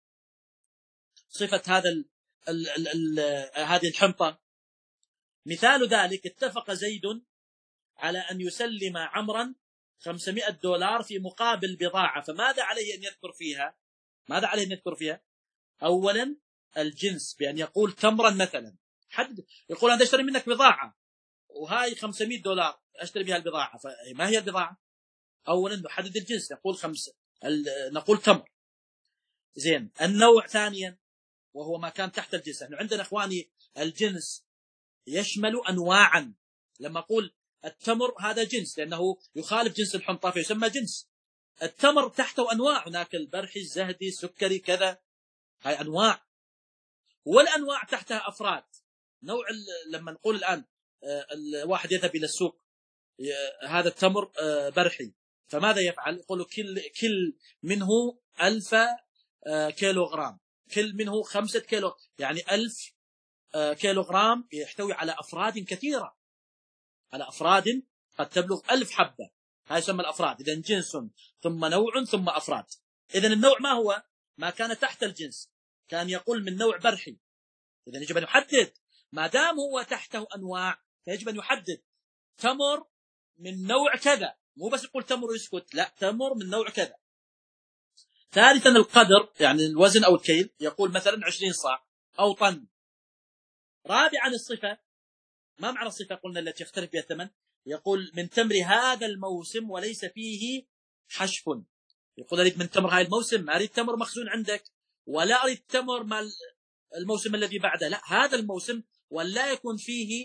صفة هذا ال ال ال ال هذه الحنطة. مثال ذلك اتفق زيد على أن يسلم عمرا خمسمائة دولار في مقابل بضاعة، فماذا عليه أن يذكر فيها؟ ماذا عليه أن يذكر فيها؟ أولا الجنس، بأن يقول تمرا مثلا، حد يقول أنا أشتري منك بضاعة وهاي خمسمائة دولار أشتري بها البضاعة، فما هي البضاعة؟ أولا نحدد الجنس، نقول خمسة، نقول تمر. زين النوع ثانيا وهو ما كان تحت الجنس. احنا عندنا اخواني الجنس يشمل انواعا، لما اقول التمر هذا جنس لانه يخالف جنس الحنطة فيسمى جنس. التمر تحته انواع، هناك البرحي، الزهدي، السكري، كذا، هاي انواع، والانواع تحتها افراد. نوع لما نقول الان الواحد يذهب الى السوق، هذا التمر برحي، فماذا يفعل؟ يقول كل كل منه ألف كيلو غرام، كل منه خمسة كيلو، يعني ألف كيلو غرام يحتوي على أفراد كثيرة، على أفراد قد تبلغ ألف حبة، هاي يسمى الأفراد. إذن جنس ثم نوع ثم أفراد. إذن النوع ما هو؟ ما كان تحت الجنس، كان يقول من نوع برحي، إذن يجب أن يحدد، ما دام هو تحته أنواع فيجب أن يحدد تمر من نوع كذا، مو بس يقول تمر ويسكت، لا، تمر من نوع كذا. ثالثا القدر، يعني الوزن أو الكيل، يقول مثلا عشرين صاع أو طن. رابعا الصفة، ما معنى الصفة قلنا التي يختلف بها الثمن؟ يقول من تمر هذا الموسم وليس فيه حشف. يقول أريد من تمر هذا الموسم، ما أريد تمر مخزون عندك، ولا أريد تمر مال الموسم الذي بعده، لا، هذا الموسم، ولا يكون فيه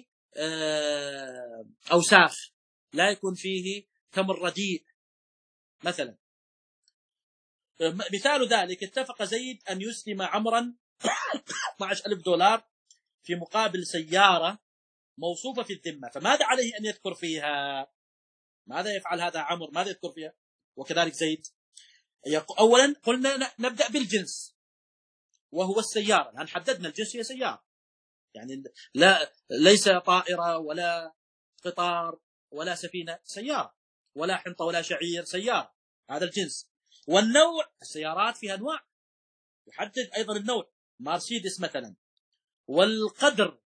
أوساخ، لا يكون فيه تمر رديء مثلا. مثال ذلك اتفق زيد أن يسلم عمرا اثني عشر ألف دولار في مقابل سيارة موصوفة في الذمة، فماذا عليه أن يذكر فيها؟ ماذا يفعل هذا عمر؟ ماذا يذكر فيها؟ وكذلك زيد. أولا قلنا نبدأ بالجنس وهو السيارة، الآن حددنا الجنس هي سيارة، يعني لا ليس طائرة ولا قطار ولا سفينة، سيارة، ولا حنطة ولا شعير، سيارة، هذا الجنس. والنوع، السيارات فيها أنواع، يحدد أيضا النوع، مرسيدس مثلا. والقدر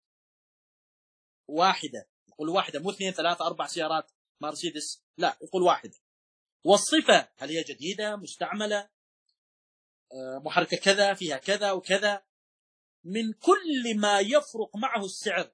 واحدة، يقول واحدة، مو اثنين ثلاثة أربع سيارات مرسيدس، لا، يقول واحدة. والصفة، هل هي جديدة مستعملة محركة كذا، فيها كذا وكذا، من كل ما يفرق معه السعر.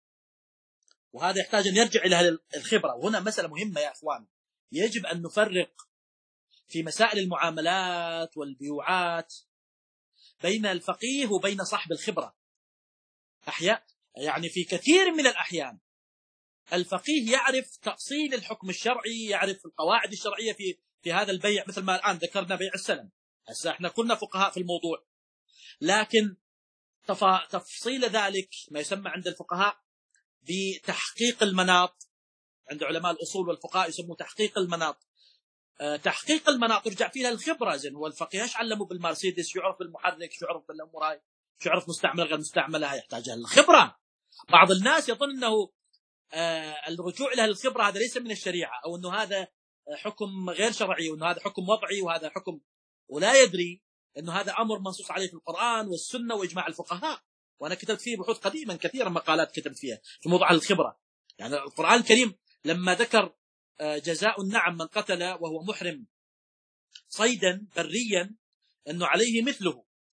وهذا يحتاج أن يرجع إلى الخبرة. وهنا مسألة مهمة يا أخوان، يجب أن نفرق في مسائل المعاملات والبيوعات بين الفقيه وبين صاحب الخبرة. أحياء يعني في كثير من الأحيان الفقيه يعرف تأصيل الحكم الشرعي، يعرف القواعد الشرعية في في هذا البيع، مثل ما الآن ذكرنا بيع السلم، هسه احنا كنا فقهاء في الموضوع، لكن تفصيل ذلك ما يسمى عند الفقهاء بتحقيق المناط، عند علماء الأصول والفقهاء يسموه تحقيق المناط. أه تحقيق المناط يرجع فيها الخبرة. زين هو الفقيه ايش علمه بالمرسيدس؟ يعرف بالمحرك، يعرف بالأمور هاي، يعرف مستعمل غير مستعملة، هاي يحتاج الخبرة. بعض الناس يظن أنه أه الرجوع إلى الخبرة هذا ليس من الشريعة، أو أنه هذا حكم غير شرعي، وأنه هذا حكم وضعي وهذا حكم، ولا يدري أنه هذا أمر منصوص عليه في القرآن والسنة وإجماع الفقهاء. وأنا كتبت فيه بحوث قديما كثيرا، مقالات كتبت فيها في موضوع الخبرة. يعني القرآن الكريم لما ذكر جزاء النعم من قتل وهو محرم صيدا بريا أنه عليه مثله،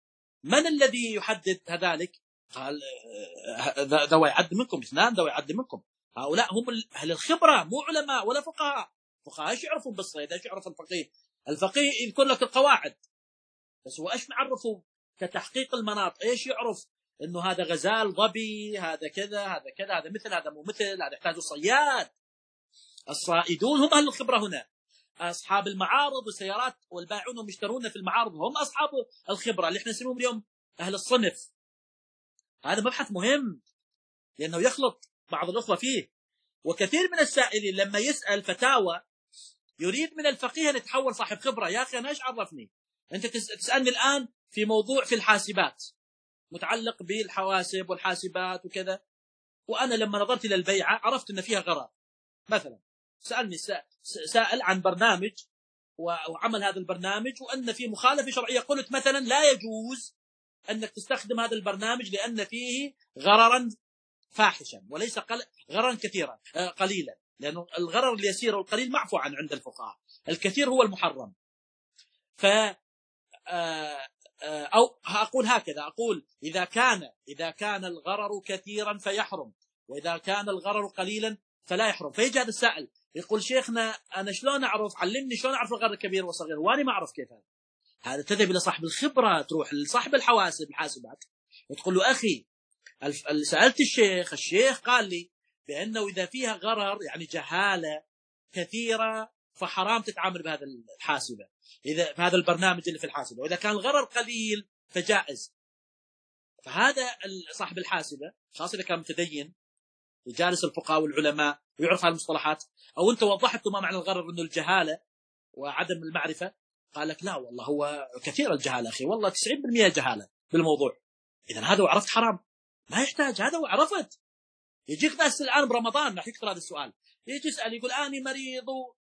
من الذي يحدد ذلك؟ قال ذوي عد منكم، اثنان ذوي عد منكم. هؤلاء هم أهل الخبرة، مو علماء ولا فقهاء. فقهاء ايش يعرفون بالصيد؟ ايش يعرف الفقيه؟ الفقيه يذكر لك القواعد، بس هو ايش معرفه كتحقيق المناط؟ ايش يعرف انه هذا غزال ظبي، هذا كذا، هذا كذا، هذا مثل، هذا مو مثل، هذا يحتاج صياد. الصائدون هم اهل الخبرة هنا. اصحاب المعارض والسيارات والبائعون والمشترون في المعارض هم اصحاب الخبرة اللي احنا نسميهم اليوم اهل الصنف. هذا مبحث مهم لانه يخلط بعض الاخوة فيه. وكثير من السائلين لما يسأل فتاوى يريد من الفقيه ان يتحول صاحب خبرة. يا اخي انا ايش عرفني؟ انت تسألني الان في موضوع في الحاسبات متعلق بالحواسب والحاسبات وكذا، وانا لما نظرت الى البيعة عرفت ان فيها غرر. مثلا سألني سائل عن برنامج وعمل هذا البرنامج وأن فيه مخالفة شرعية، قلت مثلا لا يجوز أنك تستخدم هذا البرنامج لأن فيه غررا فاحشا وليس غررا كثيرا قليلا، لأنه الغرر اليسير والقليل معفو عن عند الفقهاء، الكثير هو المحرم. ف أو أقول هكذا، أقول إذا كان إذا كان الغرر كثيرا فيحرم، وإذا كان الغرر قليلا فلا يحرم. فيجي هذا السائل يقول شيخنا أنا شلون أعرف؟ علمني شلون أعرف الغرر الكبير والصغير وأنا ما أعرف كيف. هذا هذا تذهب إلى صاحب الخبرة، تروح لصاحب الحواسب الحاسبات وتقول له أخي سألت الشيخ، الشيخ قال لي بأنه إذا فيها غرر يعني جهالة كثيرة فحرام تتعامل بهذا الحاسبة، إذا بهذا البرنامج اللي في الحاسبة، وإذا كان الغرر قليل فجائز. فهذا صاحب الحاسبة خاصة إذا كان متدين وجالس الفقهاء والعلماء ويعرف هالمصطلحات، أو أنت وضحت ما معنى الغرر إنه الجهالة وعدم المعرفة، قال لك لا والله هو كثير الجهالة أخي، والله تسعين بالمئة جهالة بالموضوع. إذا هذا وعرفت حرام، ما يحتاج هذا وعرفت. يجيك ناس الآن برمضان راح يكثر هذا السؤال، يجي يسأل يقول أني مريض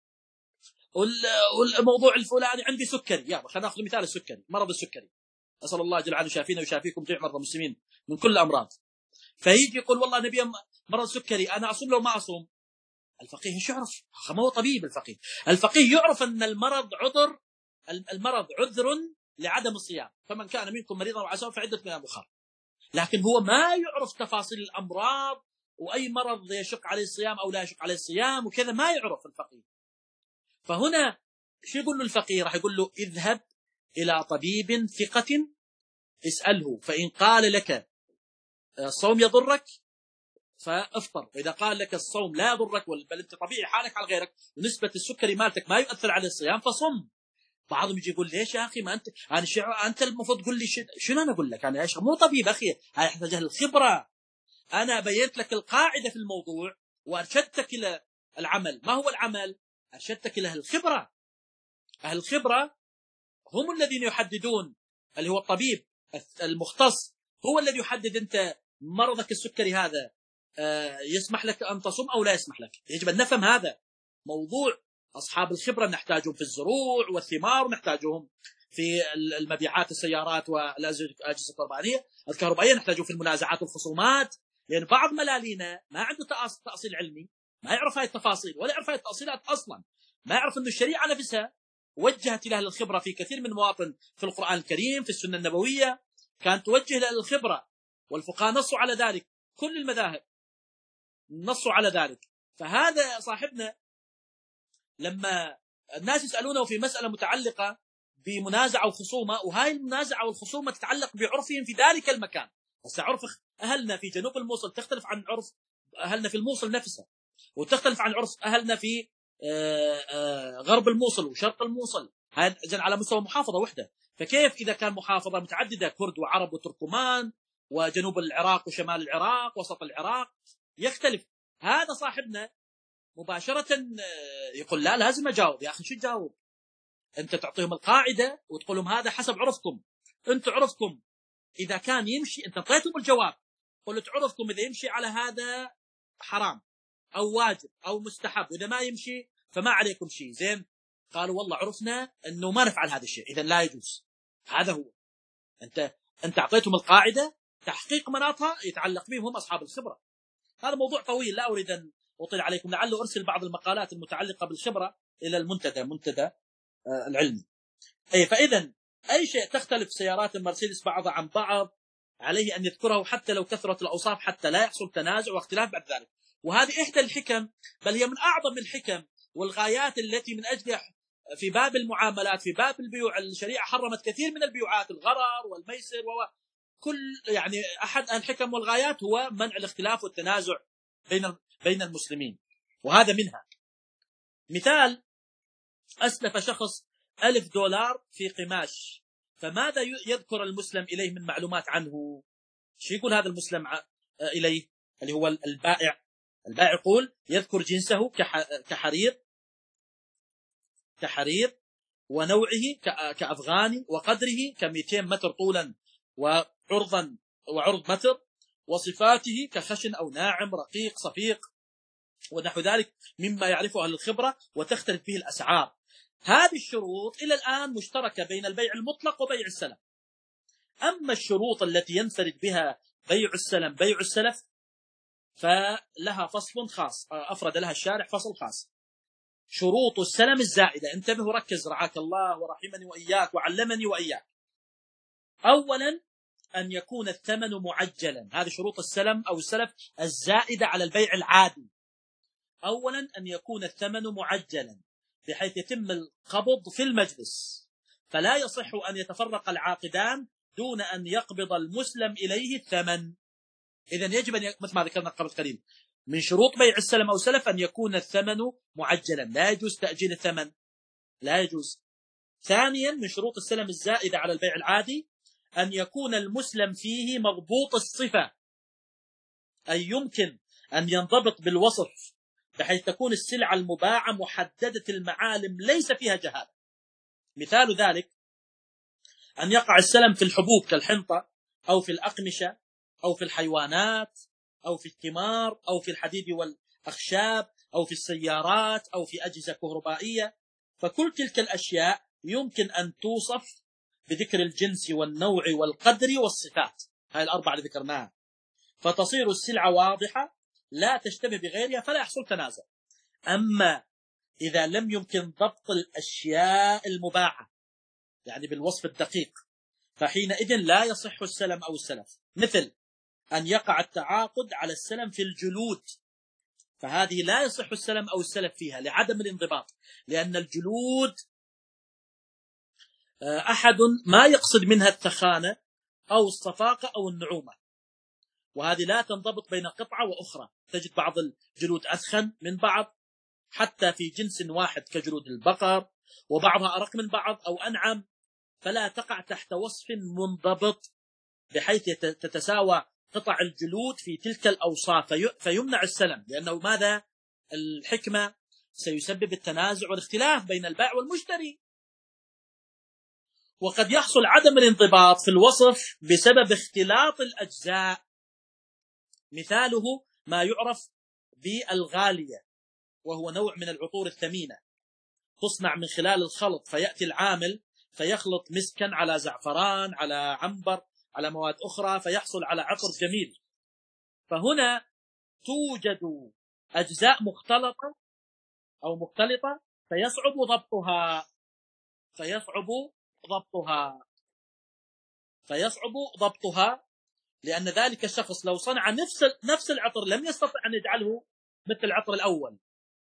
والموضوع الفلاني عندي سكري. يا خلينا ناخذ مثال السكري، مرض السكري، أسأل الله جل وعلا يشافينا ويشافيكم جميع مرضى المسلمين من كل الأمراض. فيجي يقول والله نبي مرض سكري أنا أصوم لو ما أصوم. الفقيه ايش يعرف؟ ما هو طبيب الفقيه. الفقيه يعرف أن المرض عذر، المرض عذر لعدم الصيام، فمن كان منكم مريضا وعلى سفر فعدة من أيام أخرى. لكن هو ما يعرف تفاصيل الأمراض وأي مرض يشق عليه الصيام أو لا يشق عليه الصيام وكذا، ما يعرف الفقيه. فهنا شو يقول له الفقيه؟ راح يقول له اذهب إلى طبيب ثقة اسأله، فإن قال لك الصوم يضرك فافطر، وإذا قال لك الصوم لا يضرك بل أنت طبيعي حالك على غيرك ونسبة السكري مالتك ما يؤثر على الصيام فصم. بعضهم يجي يقول ليش يا أخي ما أنت أنا شع... أنت المفروض تقول لي ش... شنو أنا أقول لك؟ أنا إيش مو طبيب أخي، هاي يحتاج الخبرة. أنا بينت لك القاعدة في الموضوع وأرشدتك إلى العمل. ما هو العمل؟ أرشدتك إلى الخبرة. أهل الخبرة هم الذين يحددون، اللي هو الطبيب المختص هو الذي يحدد أنت مرضك السكري هذا يسمح لك أن تصوم أو لا يسمح لك. يجب أن نفهم هذا موضوع. أصحاب الخبرة نحتاجهم في الزروع والثمار، ونحتاجهم في المبيعات السيارات والأجهزة الكهربائية الكهربائية، نحتاجهم في المنازعات والخصومات، لأن بعض ملالينا ما عنده تأصيل علمي، ما يعرف هاي التفاصيل ولا يعرف هاي التأصيلات أصلا، ما يعرف أن الشريعة نفسها وجهت إلى أهل الخبرة في كثير من مواطن في القرآن الكريم، في السنة النبوية كانت توجه إلى الخبرة، والفقهاء نصوا على ذلك، كل المذاهب نصوا على ذلك. فهذا صاحبنا لما الناس يسألونه في مسألة متعلقة بمنازعة وخصومة، وهاي المنازعة والخصومة تتعلق بعرفهم في ذلك المكان. بس عرف أهلنا في جنوب الموصل تختلف عن عرف أهلنا في الموصل نفسها، وتختلف عن عرف أهلنا في غرب الموصل وشرق الموصل، هذا على مستوى محافظة واحدة. فكيف إذا كان محافظة متعددة كرد وعرب وتركمان وجنوب العراق وشمال العراق وسط العراق يختلف؟ هذا صاحبنا مباشرة يقول لا لازم أجاوب. يا أخي شو تجاوب؟ أنت تعطيهم القاعدة وتقول لهم هذا حسب عرفكم، أنت عرفكم إذا كان يمشي، أنت أعطيتهم الجواب، قلت عرفكم إذا يمشي على هذا حرام أو واجب أو مستحب، وإذا ما يمشي فما عليكم شيء. زين، قالوا والله عرفنا أنه ما نفعل هذا الشيء إذا لا يجوز. هذا هو، أنت أنت أعطيتهم القاعدة، تحقيق مناطها يتعلق بهم هم أصحاب الخبرة. هذا موضوع طويل لا أريد أن أطيل عليكم، لعله أرسل بعض المقالات المتعلقة بالخبرة إلى المنتدى منتدى العلمي. أي فإذا أي شيء تختلف سيارات المرسيدس بعضها عن بعض عليه أن يذكره حتى لو كثرت الأوصاف حتى لا يحصل تنازع واختلاف بعد ذلك. وهذه إحدى الحكم، بل هي من أعظم الحكم والغايات التي من أجلها في باب المعاملات، في باب البيوع، الشريعة حرمت كثير من البيوعات، الغرر والميسر وكل يعني أحد الحكم والغايات هو منع الاختلاف والتنازع بين بين المسلمين، وهذا منها. مثال: أسلف شخص ألف دولار في قماش، فماذا يذكر المسلم إليه من معلومات عنه؟ شو يقول هذا المسلم إليه اللي هو البائع؟ البائع يقول يذكر جنسه كحرير كحرير ونوعه كأفغاني، وقدره كمئتين متر طولا وعرضا وعرض متر، وصفاته كخشن أو ناعم رقيق صفيق ونحو ذلك مما يعرفه أهل الخبرة، وتختلف به الأسعار. هذه الشروط إلى الآن مشتركة بين البيع المطلق وبيع السلم. أما الشروط التي ينفرد بها بيع السلم بيع السلف فلها فصل خاص، أفرد لها الشارع فصل خاص. شروط السلم الزائدة، انتبه وركز رعاك الله ورحمني وإياك وعلمني وإياك. أولا أن يكون الثمن معجلا، هذه شروط السلم أو السلف الزائدة على البيع العادي. أولا أن يكون الثمن معجلا بحيث يتم القبض في المجلس، فلا يصح أن يتفرق العاقدان دون أن يقبض المسلم إليه الثمن. إذن يجب أن ي... مثل ما ذكرنا قبل قليل من شروط بيع السلم أو السلف أن يكون الثمن معجلا، لا يجوز تأجيل الثمن، لا يجوز. ثانيا من شروط السلم الزائدة على البيع العادي أن يكون المسلم فيه مضبوط الصفة، أي يمكن أن ينضبط بالوصف بحيث تكون السلعة المباعة محددة المعالم ليس فيها جهالة. مثال ذلك أن يقع السلم في الحبوب كالحنطة أو في الأقمشة أو في الحيوانات أو في الثمار أو في الحديد والأخشاب أو في السيارات أو في أجهزة كهربائية، فكل تلك الأشياء يمكن أن توصف بذكر الجنس والنوع والقدر والصفات، هاي الأربعة اللي ذكرناها، فتصير السلعة واضحة لا تشتبه بغيرها فلا يحصل تنازع. أما إذا لم يمكن ضبط الأشياء المباعة يعني بالوصف الدقيق فحينئذ لا يصح السلم أو السلف. مثل أن يقع التعاقد على السلم في الجلود، فهذه لا يصح السلم أو السلف فيها لعدم الانضباط، لأن الجلود أحد ما يقصد منها التخانة أو الصفاقة أو النعومة، وهذه لا تنضبط بين قطعة وأخرى. تجد بعض الجلود أثخن من بعض حتى في جنس واحد كجلود البقر، وبعضها أرق من بعض أو أنعم، فلا تقع تحت وصف منضبط بحيث تتساوى قطع الجلود في تلك الأوصاف فيمنع السلم، لأنه ماذا؟ الحكمة سيسبب التنازع والاختلاف بين البائع والمشتري. وقد يحصل عدم الانضباط في الوصف بسبب اختلاط الأجزاء، مثاله ما يعرف بالغالية، وهو نوع من العطور الثمينة تصنع من خلال الخلط، فيأتي العامل فيخلط مسكا على زعفران على عنبر على مواد أخرى فيحصل على عطر جميل. فهنا توجد أجزاء مختلطة أو مختلطة فيصعب ضبطها فيصعب ضبطها فيصعب ضبطها لأن ذلك الشخص لو صنع نفس نفس العطر لم يستطع أن يجعله مثل العطر الأول،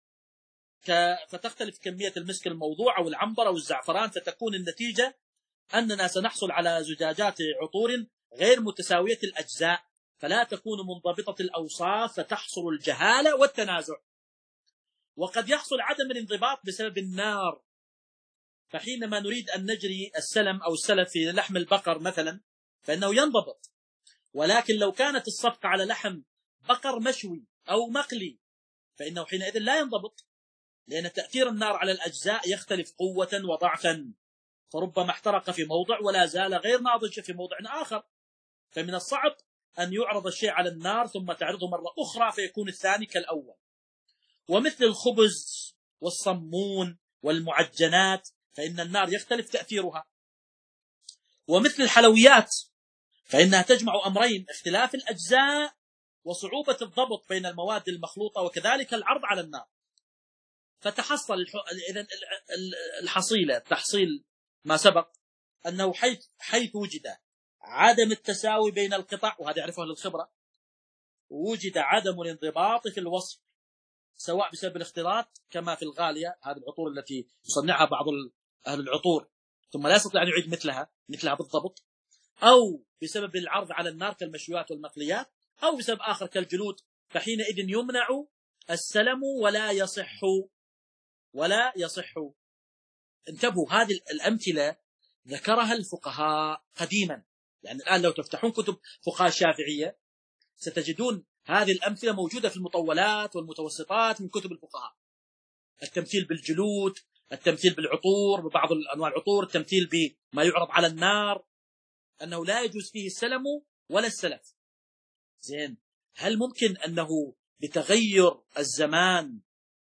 فتختلف كمية المسك الموضوع أو العنبر أو الزعفران، فتكون النتيجة أننا سنحصل على زجاجات عطور غير متساوية الأجزاء، فلا تكون منضبطة الأوصاف فتحصل الجهالة والتنازع. وقد يحصل عدم الانضباط بسبب النار، فحينما نريد أن نجري السلم أو السلف في لحم البقر مثلا فإنه ينضبط، ولكن لو كانت الصفقة على لحم بقر مشوي أو مقلي فإنه حينئذ لا ينضبط، لأن تأثير النار على الأجزاء يختلف قوة وضعفا، فربما احترق في موضع ولا زال غير ناضج في موضع آخر، فمن الصعب أن يعرض الشيء على النار ثم تعرضه مرة أخرى فيكون الثاني كالأول. ومثل الخبز والصمون والمعجنات فإن النار يختلف تأثيرها. ومثل الحلويات فإنها تجمع أمرين: اختلاف الأجزاء وصعوبة الضبط بين المواد المخلوطة، وكذلك العرض على النار. فتحصل إذن الحصيلة تحصيل ما سبق أنه حيث, حيث وجد عدم التساوي بين القطع، وهذا يعرفه أهل الخبرة، وجد عدم الانضباط في الوصف سواء بسبب الاختلاط كما في الغالية، هذه العطور التي يصنعها بعض أهل العطور ثم لا يستطيع أن يعيد مثلها مثلها بالضبط، أو بسبب العرض على النار كالمشويات والمقليات، أو بسبب آخر كالجلود، فحينئذ يمنع السلم ولا يصح ولا يصح. انتبهوا، هذه الأمثلة ذكرها الفقهاء قديما، يعني الآن لو تفتحون كتب فقهاء الشافعية ستجدون هذه الأمثلة موجودة في المطولات والمتوسطات من كتب الفقهاء. التمثيل بالجلود، التمثيل بالعطور ببعض أنواع العطور، التمثيل بما يعرض على النار، أنه لا يجوز فيه السلم ولا السلف. زين، هل ممكن أنه بتغير الزمان،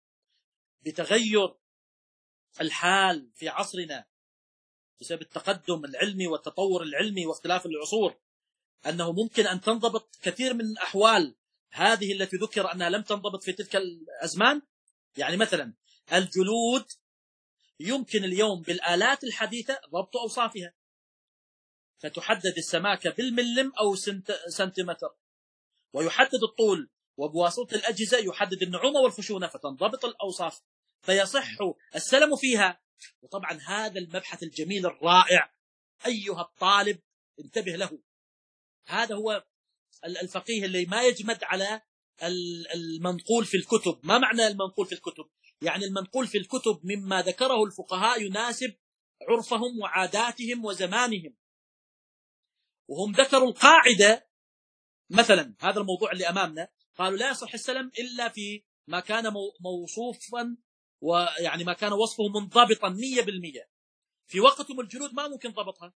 بتغير الحال في عصرنا بسبب التقدم العلمي والتطور العلمي واختلاف العصور، أنه ممكن أن تنضبط كثير من الأحوال هذه التي ذكر أنها لم تنضبط في تلك الأزمان؟ يعني مثلا الجلود يمكن اليوم بالآلات الحديثة ضبط أوصافها، فتحدد السماكة بالملم أو سنتيمتر، ويحدد الطول، وبواسطة الأجهزة يحدد النعومة والخشونة فتنضبط الأوصاف فيصح السلم فيها. وطبعا هذا المبحث الجميل الرائع أيها الطالب انتبه له، هذا هو الفقيه اللي ما يجمد على المنقول في الكتب. ما معنى المنقول في الكتب؟ يعني المنقول في الكتب مما ذكره الفقهاء يناسب عرفهم وعاداتهم وزمانهم، وهم ذكروا القاعدة. مثلا هذا الموضوع اللي أمامنا قالوا لا يصح السلم إلا في ما كان موصوفا، ويعني ما كان وصفه منضبطا مية بالمية. في وقتهم الجلود ما ممكن ضبطها،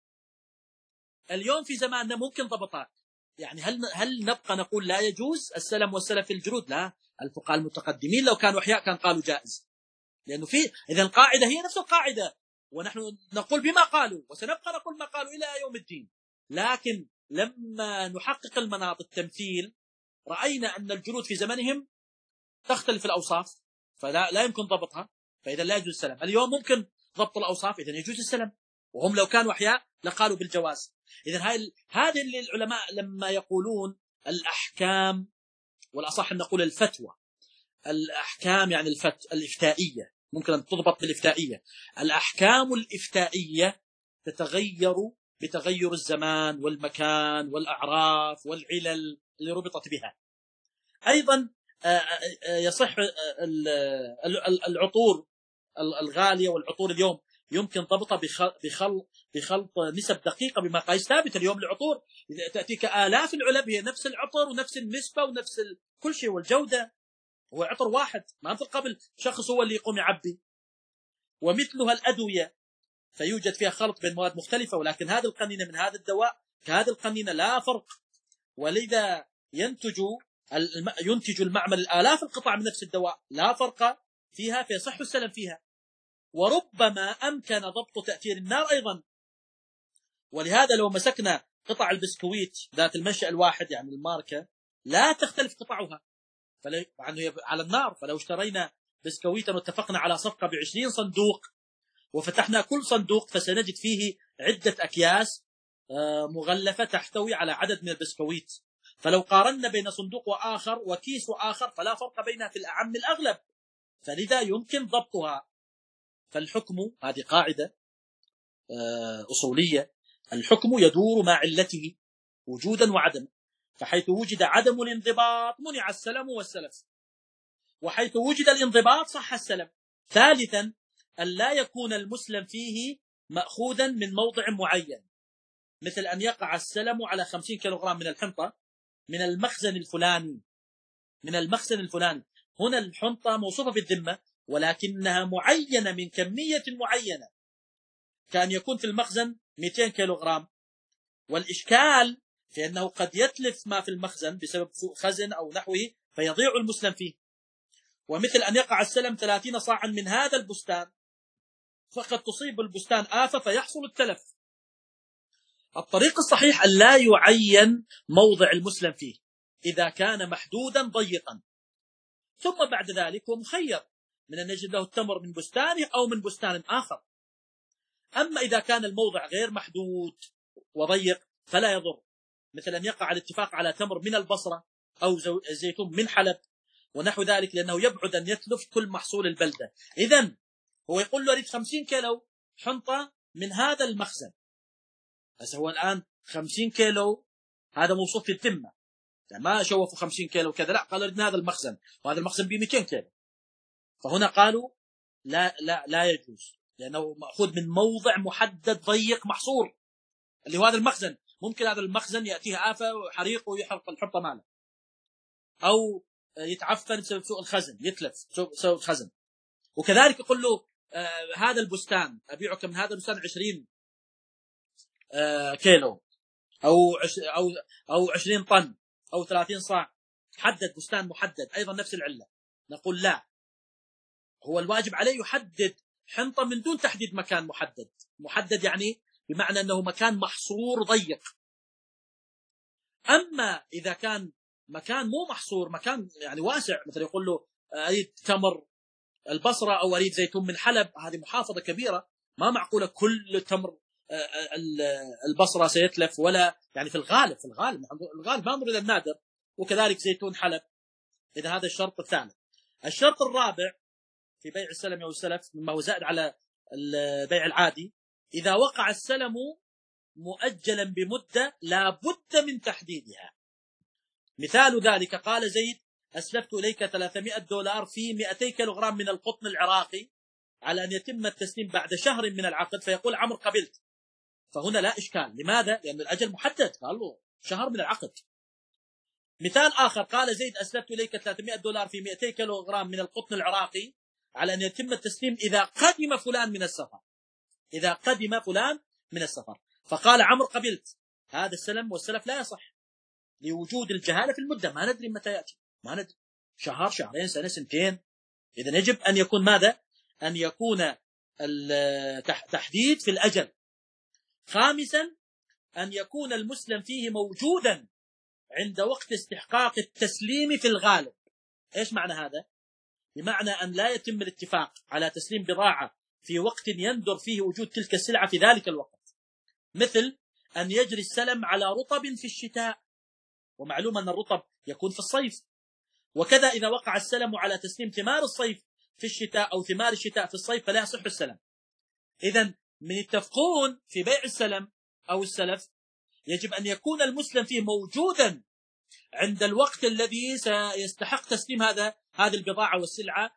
اليوم في زماننا ممكن ضبطها. يعني هل هل نبقى نقول لا يجوز السلم والسلف في الجلود؟ لا، الفقهاء المتقدمين لو كانوا أحياء كان قالوا جائز، لأنه في إذا القاعدة هي نفس القاعدة، ونحن نقول بما قالوا وسنبقى نقول ما قالوا إلى يوم الدين. لكن لما نحقق المناط التمثيل رأينا أن الجلود في زمنهم تختلف الأوصاف فلا لا يمكن ضبطها، فإذا لا يجوز السلم. اليوم ممكن ضبط الأوصاف، إذا يجوز السلم، وهم لو كانوا أحياء لقالوا بالجواز. إذا هاي هذه اللي العلماء لما يقولون الأحكام، والأصح أن نقول الفتوى، الأحكام يعني الفت الإفتائية، ممكن أن تضبط بالإفتائية. الأحكام الإفتائية تتغير بتغير الزمان والمكان والأعراف والعلل اللي ربطت بها. أيضا يصح العطور الغالية والعطور اليوم يمكن ضبطها بخلط بخلط نسب دقيقة بمقاييس ثابتة. اليوم العطور تأتيك آلاف العلب هي نفس العطر ونفس النسبة ونفس كل شيء، والجودة هو عطر واحد، ما مثل قبل شخص هو اللي يقوم يعبي. ومثلها الأدوية فيوجد فيها خلط بين مواد مختلفة، ولكن هذه القنينة من هذا الدواء كهذه القنينة لا فرق، ولذا ينتج ينتج المعمل الآلاف القطع من نفس الدواء لا فرق فيها فيصح السلم فيها. وربما أمكن ضبط تأثير النار أيضا، ولهذا لو مسكنا قطع البسكويت ذات المنشأ الواحد يعني الماركة لا تختلف قطعها عنه على النار، فلو اشترينا بسكويتا واتفقنا على صفقة بعشرين صندوق وفتحنا كل صندوق فسنجد فيه عدة أكياس مغلفة تحتوي على عدد من البسكويت، فلو قارنا بين صندوق وآخر وكيس وآخر فلا فرق بينها في الأعم الأغلب، فلذا يمكن ضبطها. فالحكم، هذه قاعدة أصولية، الحكم يدور مع علته وجودا وعدما، فحيث وجد عدم الانضباط منع السلم والسلف، وحيث وجد الانضباط صح السلم. ثالثا أن لا يكون المسلم فيه مأخوذا من موضع معين، مثل أن يقع السلم على خمسين كيلوغرام من الحنطة من المخزن الفلاني من المخزن الفلاني هنا الحنطة موصوفة بالذمة ولكنها معينة من كمية معينة، كان يكون في المخزن مئتين كيلوغرام، والإشكال في أنه قد يتلف ما في المخزن بسبب سوء خزن أو نحوه فيضيع المسلم فيه. ومثل أن يقع السلم ثلاثين صاعا من هذا البستان فقد تصيب البستان آفة فيحصل التلف. الطريق الصحيح أن لا يعين موضع المسلم فيه إذا كان محدودا ضيقا، ثم بعد ذلك هو مخير من أن يجد له التمر من بستانه أو من بستان آخر. أما إذا كان الموضع غير محدود وضيق فلا يضر، مثل أن يقع الاتفاق على تمر من البصرة أو زيتون من حلب ونحو ذلك، لأنه يبعد أن يتلف كل محصول البلدة. إذن هو يقول له أريد خمسين كيلو حنطة من هذا المخزن. بس هو الآن خمسين كيلو هذا موصوف في الذمة، يعني ما شوفوا خمسين كيلو كذا، لا، قالوا أريد هذا المخزن، وهذا المخزن ب مئتين كيلو. فهنا قالوا لا لا لا يجوز، لأنه مأخوذ من موضع محدد ضيق محصور اللي هو هذا المخزن. ممكن هذا المخزن يأتيه آفة وحريق ويحرق الحنطة ماله، أو يتعفن بسبب سوء الخزن، يتلف سوء الخزن. وكذلك يقول له آه هذا البستان أبيعك من هذا البستان عشرين آه كيلو أو عش أو أو عشرين طن أو ثلاثين صاع، حدد بستان محدد، أيضا نفس العلة. نقول لا، هو الواجب عليه يحدد حنطة من دون تحديد مكان محدد. محدد يعني بمعنى أنه مكان محصور ضيق. أما إذا كان مكان مو محصور، مكان يعني واسع، مثل يقول له أريد تمر البصرة أو أريد زيتون من حلب، هذه محافظة كبيرة، ما معقولة كل تمر البصرة سيتلف، ولا يعني في الغالب في الغالب الغالب ما نريد النادر. وكذلك زيتون حلب. إذا هذا الشرط الثالث. الشرط الرابع في بيع السلم أو السلف مما هو زائد على البيع العادي، إذا وقع السلم مؤجلا بمدة لا بد من تحديدها. مثال ذلك قال زيد أسلفت إليك ثلاثمائة دولار في مئتي كيلوغرام من القطن العراقي على أن يتم التسليم بعد شهر من العقد، فيقول عمرو قبلت. فهنا لا إشكال. لماذا؟ لأن الأجل محدد، قال له شهر من العقد. مثال آخر قال زيد أسلفت إليك ثلاثمائة دولار في مئتي كيلوغرام من القطن العراقي على أن يتم التسليم إذا قدم فلان من السفر، إذا قدم فلان من السفر. فقال عمرو قبلت. هذا السلم والسلف لا يصح لوجود الجهالة في المدة، ما ندري متى يأتي، ما ندري، شهر شهرين سنة سنتين. إذن يجب أن يكون ماذا؟ أن يكون التحديد في الأجل. خامسا أن يكون المسلم فيه موجودا عند وقت استحقاق التسليم في الغالب. إيش معنى هذا؟ بمعنى أن لا يتم الاتفاق على تسليم بضاعة في وقت يندر فيه وجود تلك السلعة في ذلك الوقت، مثل أن يجري السلم على رطب في الشتاء، ومعلوم أن الرطب يكون في الصيف. وكذا إذا وقع السلم على تسليم ثمار الصيف في الشتاء أو ثمار الشتاء في الصيف فلا يصح السلم. إذن من يتفقون في بيع السلم أو السلف يجب أن يكون المسلم فيه موجودا عند الوقت الذي سيستحق تسليم هذا هذه البضاعة والسلعة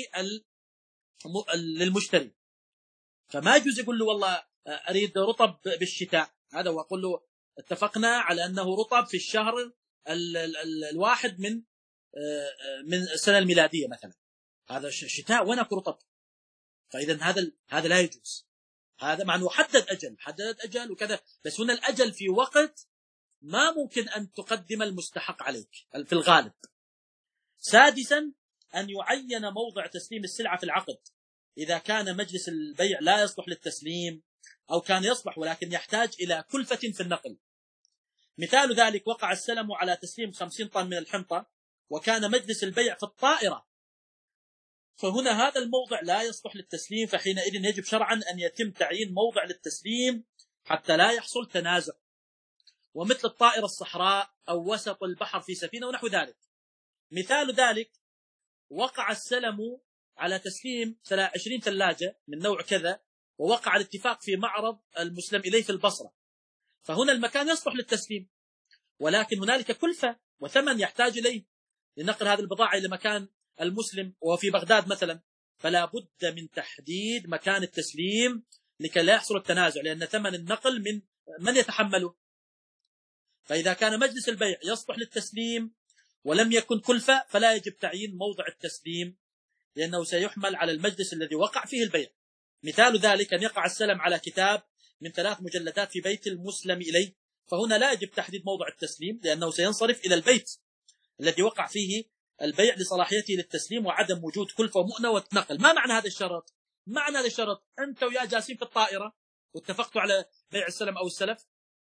للمشتري. فما يجوز يقول له والله أريد رطب بالشتاء، هذا وأقول له اتفقنا على أنه رطب في الشهر ال ال ال الواحد من من السنة الميلادية مثلا، هذا الشتاء وين أكو رطب؟ فإذا هذا هذا لا يجوز. هذا مع أنه حدد أجل، حدد أجل وكذا، بس هنا الأجل في وقت ما ممكن أن تقدم المستحق عليك في الغالب. سادسا أن يعين موضع تسليم السلعة في العقد. إذا كان مجلس البيع لا يصلح للتسليم أو كان يصلح ولكن يحتاج إلى كلفة في النقل. مثال ذلك وقع السلم على تسليم خمسين طن من الحنطة وكان مجلس البيع في الطائرة، فهنا هذا الموضع لا يصلح للتسليم، فحينئذ يجب شرعا أن يتم تعيين موضع للتسليم حتى لا يحصل تنازع. ومثل الطائرة الصحراء أو وسط البحر في سفينة ونحو ذلك. مثال ذلك وقع السلم على تسليم عشرين ثلاجة من نوع كذا، ووقع الاتفاق في معرض المسلم إليه في البصرة، فهنا المكان يصلح للتسليم ولكن هنالك كلفة وثمن يحتاج إليه لنقل هذه البضاعة إلى مكان المسلم وفي بغداد مثلا، فلا بد من تحديد مكان التسليم لكي لا يحصل التنازع، لأن ثمن النقل من من يتحمله. فإذا كان مجلس البيع يصلح للتسليم ولم يكن كلفة فلا يجب تعيين موضع التسليم، لأنه سيحمل على المجلس الذي وقع فيه البيع. مثال ذلك أن يقع السلم على كتاب من ثلاث مجلدات في بيت المسلم إليه، فهنا لا يجب تحديد موضع التسليم لأنه سينصرف إلى البيت الذي وقع فيه البيع لصلاحيته للتسليم وعدم وجود كلفة ومؤنة وتنقل. ما معنى هذا الشرط؟ معنى هذا الشرط أنت ويا جالسين في الطائرة واتفقتوا على بيع السلم أو السلف،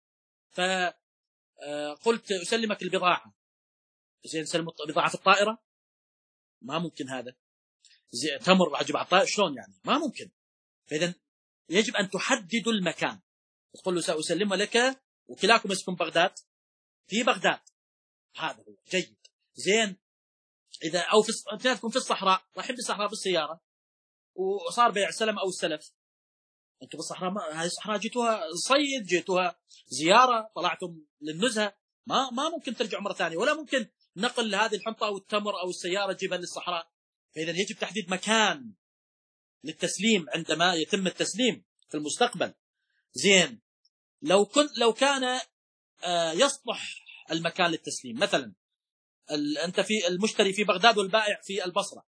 فقلت أسلمك البضاعة، زين سلم البضاعة في الطائرة؟ ما ممكن هذا. تمر أجيب على الطائرة شلون يعني؟ ما ممكن. فإذا يجب أن تحددوا المكان، تقول له سأسلمها لك وكلاكم يسكن بغداد، في بغداد، هذا هو جيد. زين إذا أو في اثنينكم في الصحراء، رايحين بالصحراء بالسيارة وصار بيع سلم أو السلف، أنتم بالصحراء، ما هذه الصحراء جيتوها صيد، جيتوها زيارة، طلعتم للنزهة، ما ما ممكن ترجعوا مرة ثانية، ولا ممكن نقل هذه الحنطة أو التمر أو السيارة تجيبها للصحراء. فإذا يجب تحديد مكان للتسليم عندما يتم التسليم في المستقبل. زين لو كنت لو كان يصلح المكان للتسليم، مثلا أنت في المشتري في بغداد والبائع في البصرة،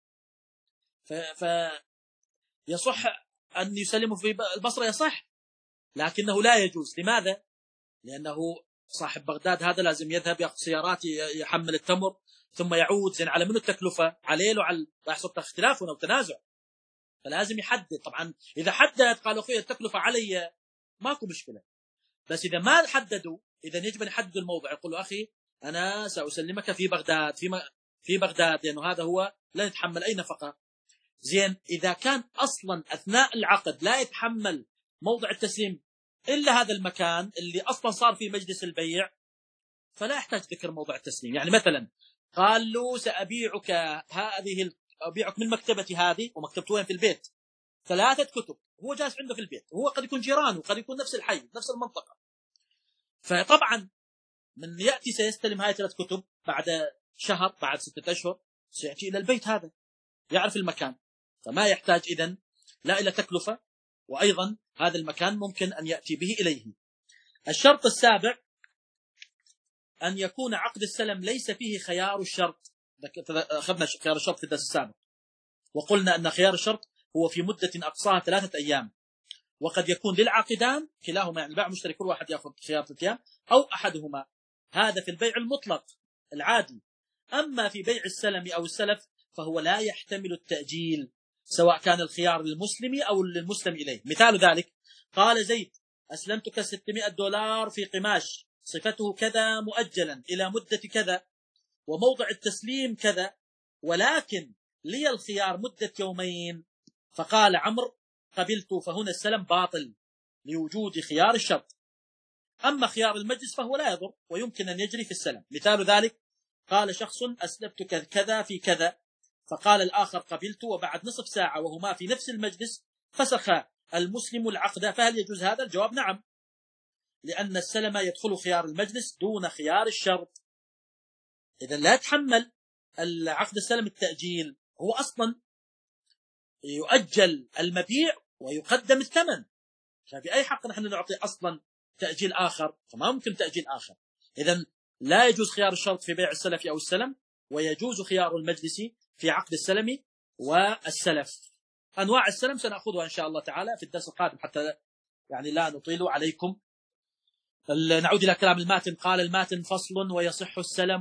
فيصح أن يسلمه في البصرة، يصح، لكنه لا يجوز. لماذا؟ لأنه صاحب بغداد هذا لازم يذهب يأخذ سيارات يحمل التمر ثم يعود. زين على منو التكلفة؟ عليه له، على راح يحصل اختلاف أو تنازع، فلازم يحدد. طبعا إذا حدد قالوا أخوي التكلفة علي ماكو مشكلة، بس إذا ما حددوا إذا يجب أن يحددوا الموضع، يقولوا أخي أنا سأسلمك في بغداد، في م... في بغداد، لأنه هذا هو لا يتحمل أي نفقة. زين إذا كان أصلا أثناء العقد لا يتحمل موضع التسليم إلا هذا المكان اللي أصلا صار في مجلس البيع، فلا يحتاج ذكر موضع التسليم. يعني مثلا قال له سأبيعك هذه، أبيعك من مكتبتي هذه، ومكتبته وين؟ في البيت، ثلاثة كتب، هو جالس عنده في البيت، وهو قد يكون جيرانه، قد يكون نفس الحي نفس المنطقة. فطبعا من يأتي سيستلم هاي ثلاث كتب بعد شهر، بعد ستة أشهر، سيأتي إلى البيت هذا، يعرف المكان، فما يحتاج إذن لا إلى تكلفة، وأيضا هذا المكان ممكن أن يأتي به إليه. الشرط السابع أن يكون عقد السلم ليس فيه خيار الشرط. أخذنا خيار الشرط في الدرس السابق، وقلنا أن خيار الشرط هو في مدة أقصاها ثلاثة أيام، وقد يكون للعاقدان كلاهما، يعني البائع مشتري كل واحد يأخذ خيار ثلاثة أيام أو أحدهما، هذا في البيع المطلق العادي. أما في بيع السلم أو السلف فهو لا يحتمل التأجيل، سواء كان الخيار للمسلم أو للمسلم إليه. مثال ذلك قال زيد أسلمتك ستمائة دولار في قماش صفته كذا مؤجلا إلى مدة كذا، وموضع التسليم كذا، ولكن لي الخيار مدة يومين. فقال عمرو قبلت، فهنا السلم باطل لوجود خيار الشرط. أما خيار المجلس فهو لا يضر ويمكن أن يجري في السلم. مثال ذلك قال شخص أسلمتك كذا في كذا، فقال الآخر قبلت، وبعد نصف ساعة وهما في نفس المجلس فسخ المسلم العقد، فهل يجوز هذا؟ الجواب نعم، لأن السلم يدخل خيار المجلس دون خيار الشرط. إذا لا يتحمل العقد السلم التأجيل، هو أصلا يؤجل المبيع ويقدم الثمن، فبأي حق نحن نعطي أصلا تأجيل آخر؟ فما ممكن تأجيل آخر. إذن لا يجوز خيار الشرط في بيع السلف أو السلم، ويجوز خيار المجلس في عقد السلم والسلف. أنواع السلم سنأخذها إن شاء الله تعالى في الدرس القادم حتى يعني لا نطيل عليكم. نعود إلى كلام الماتن. قال الماتن فصل: ويصح السلم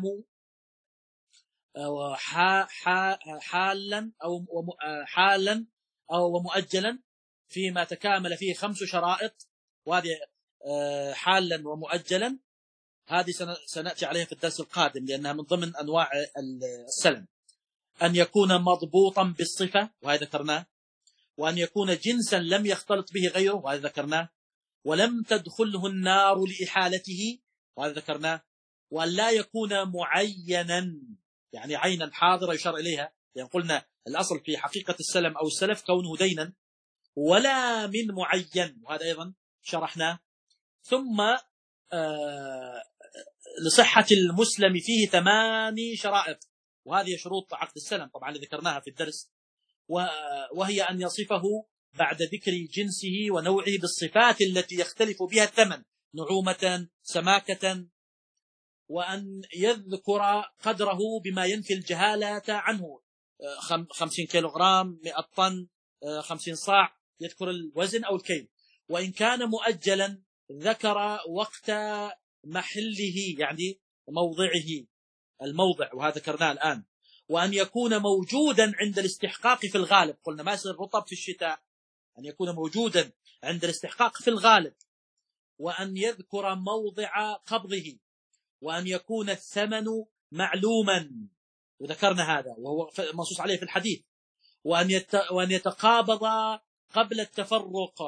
حالا أو حالا أو مؤجلا فيما تكامل فيه خمس شرائط، وهذه حالا ومؤجلا هذه سنأتي عليها في الدرس القادم لأنها من ضمن أنواع السلم. أن يكون مضبوطا بالصفة وهذا ذكرناه، وأن يكون جنسا لم يختلط به غيره وهذا ذكرناه، ولم تدخله النار لإحالته وهذا ذكرناه، وأن لا يكون معينا يعني عينا حاضرة يشار إليها، يعني قلنا الأصل في حقيقة السلم أو السلف كونه دينا، ولا من معين وهذا أيضا شرحناه. ثم آه لصحة المسلم فيه ثماني شرائط، وهذه شروط عقد السلم طبعا ذكرناها في الدرس، وهي أن يصفه بعد ذكر جنسه ونوعه بالصفات التي يختلف بها الثمن، نعومة سماكة، وأن يذكر قدره بما ينفي الجهالة عنه، خمسين كيلوغرام، مئة طن، خمسين صاع، يذكر الوزن أو الكيل. وإن كان مؤجلا ذكر وقت محله يعني موضعه الموضع وهذا ذكرناه الآن. وأن يكون موجودا عند الاستحقاق في الغالب، قلنا ما يصير رطب في الشتاء، أن يكون موجودا عند الاستحقاق في الغالب. وأن يذكر موضع قبضه، وأن يكون الثمن معلوما وذكرنا هذا وهو منصوص عليه في الحديث. وأن وأن يتقابض قبل التفرق،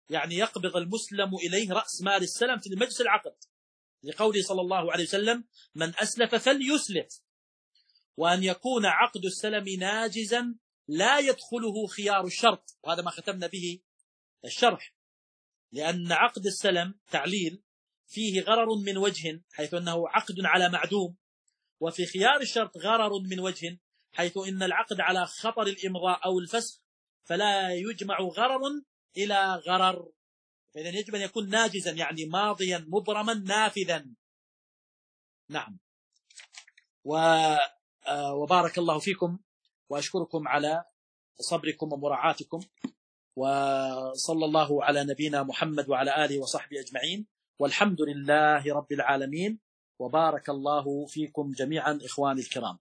يعني يقبض المسلم إليه رأس مال السلم في مجلس العقد، لقوله صلى الله عليه وسلم: من أسلف فليسلف. وأن يكون عقد السلم ناجزا لا يدخله خيار الشرط، وهذا ما ختمنا به الشرح، لأن عقد السلم تعليل فيه غرر من وجه حيث أنه عقد على معدوم، وفي خيار الشرط غرر من وجه حيث إن العقد على خطر الإمضاء أو الفسخ، فلا يجمع غرر إلى غرر، فإذا يجب أن يكون ناجزا يعني ماضيا مبرما نافذا. نعم. وبارك الله فيكم، وأشكركم على صبركم ومراعاتكم، وصلى الله على نبينا محمد وعلى آله وصحبه أجمعين، والحمد لله رب العالمين، وبارك الله فيكم جميعا إخواني الكرام.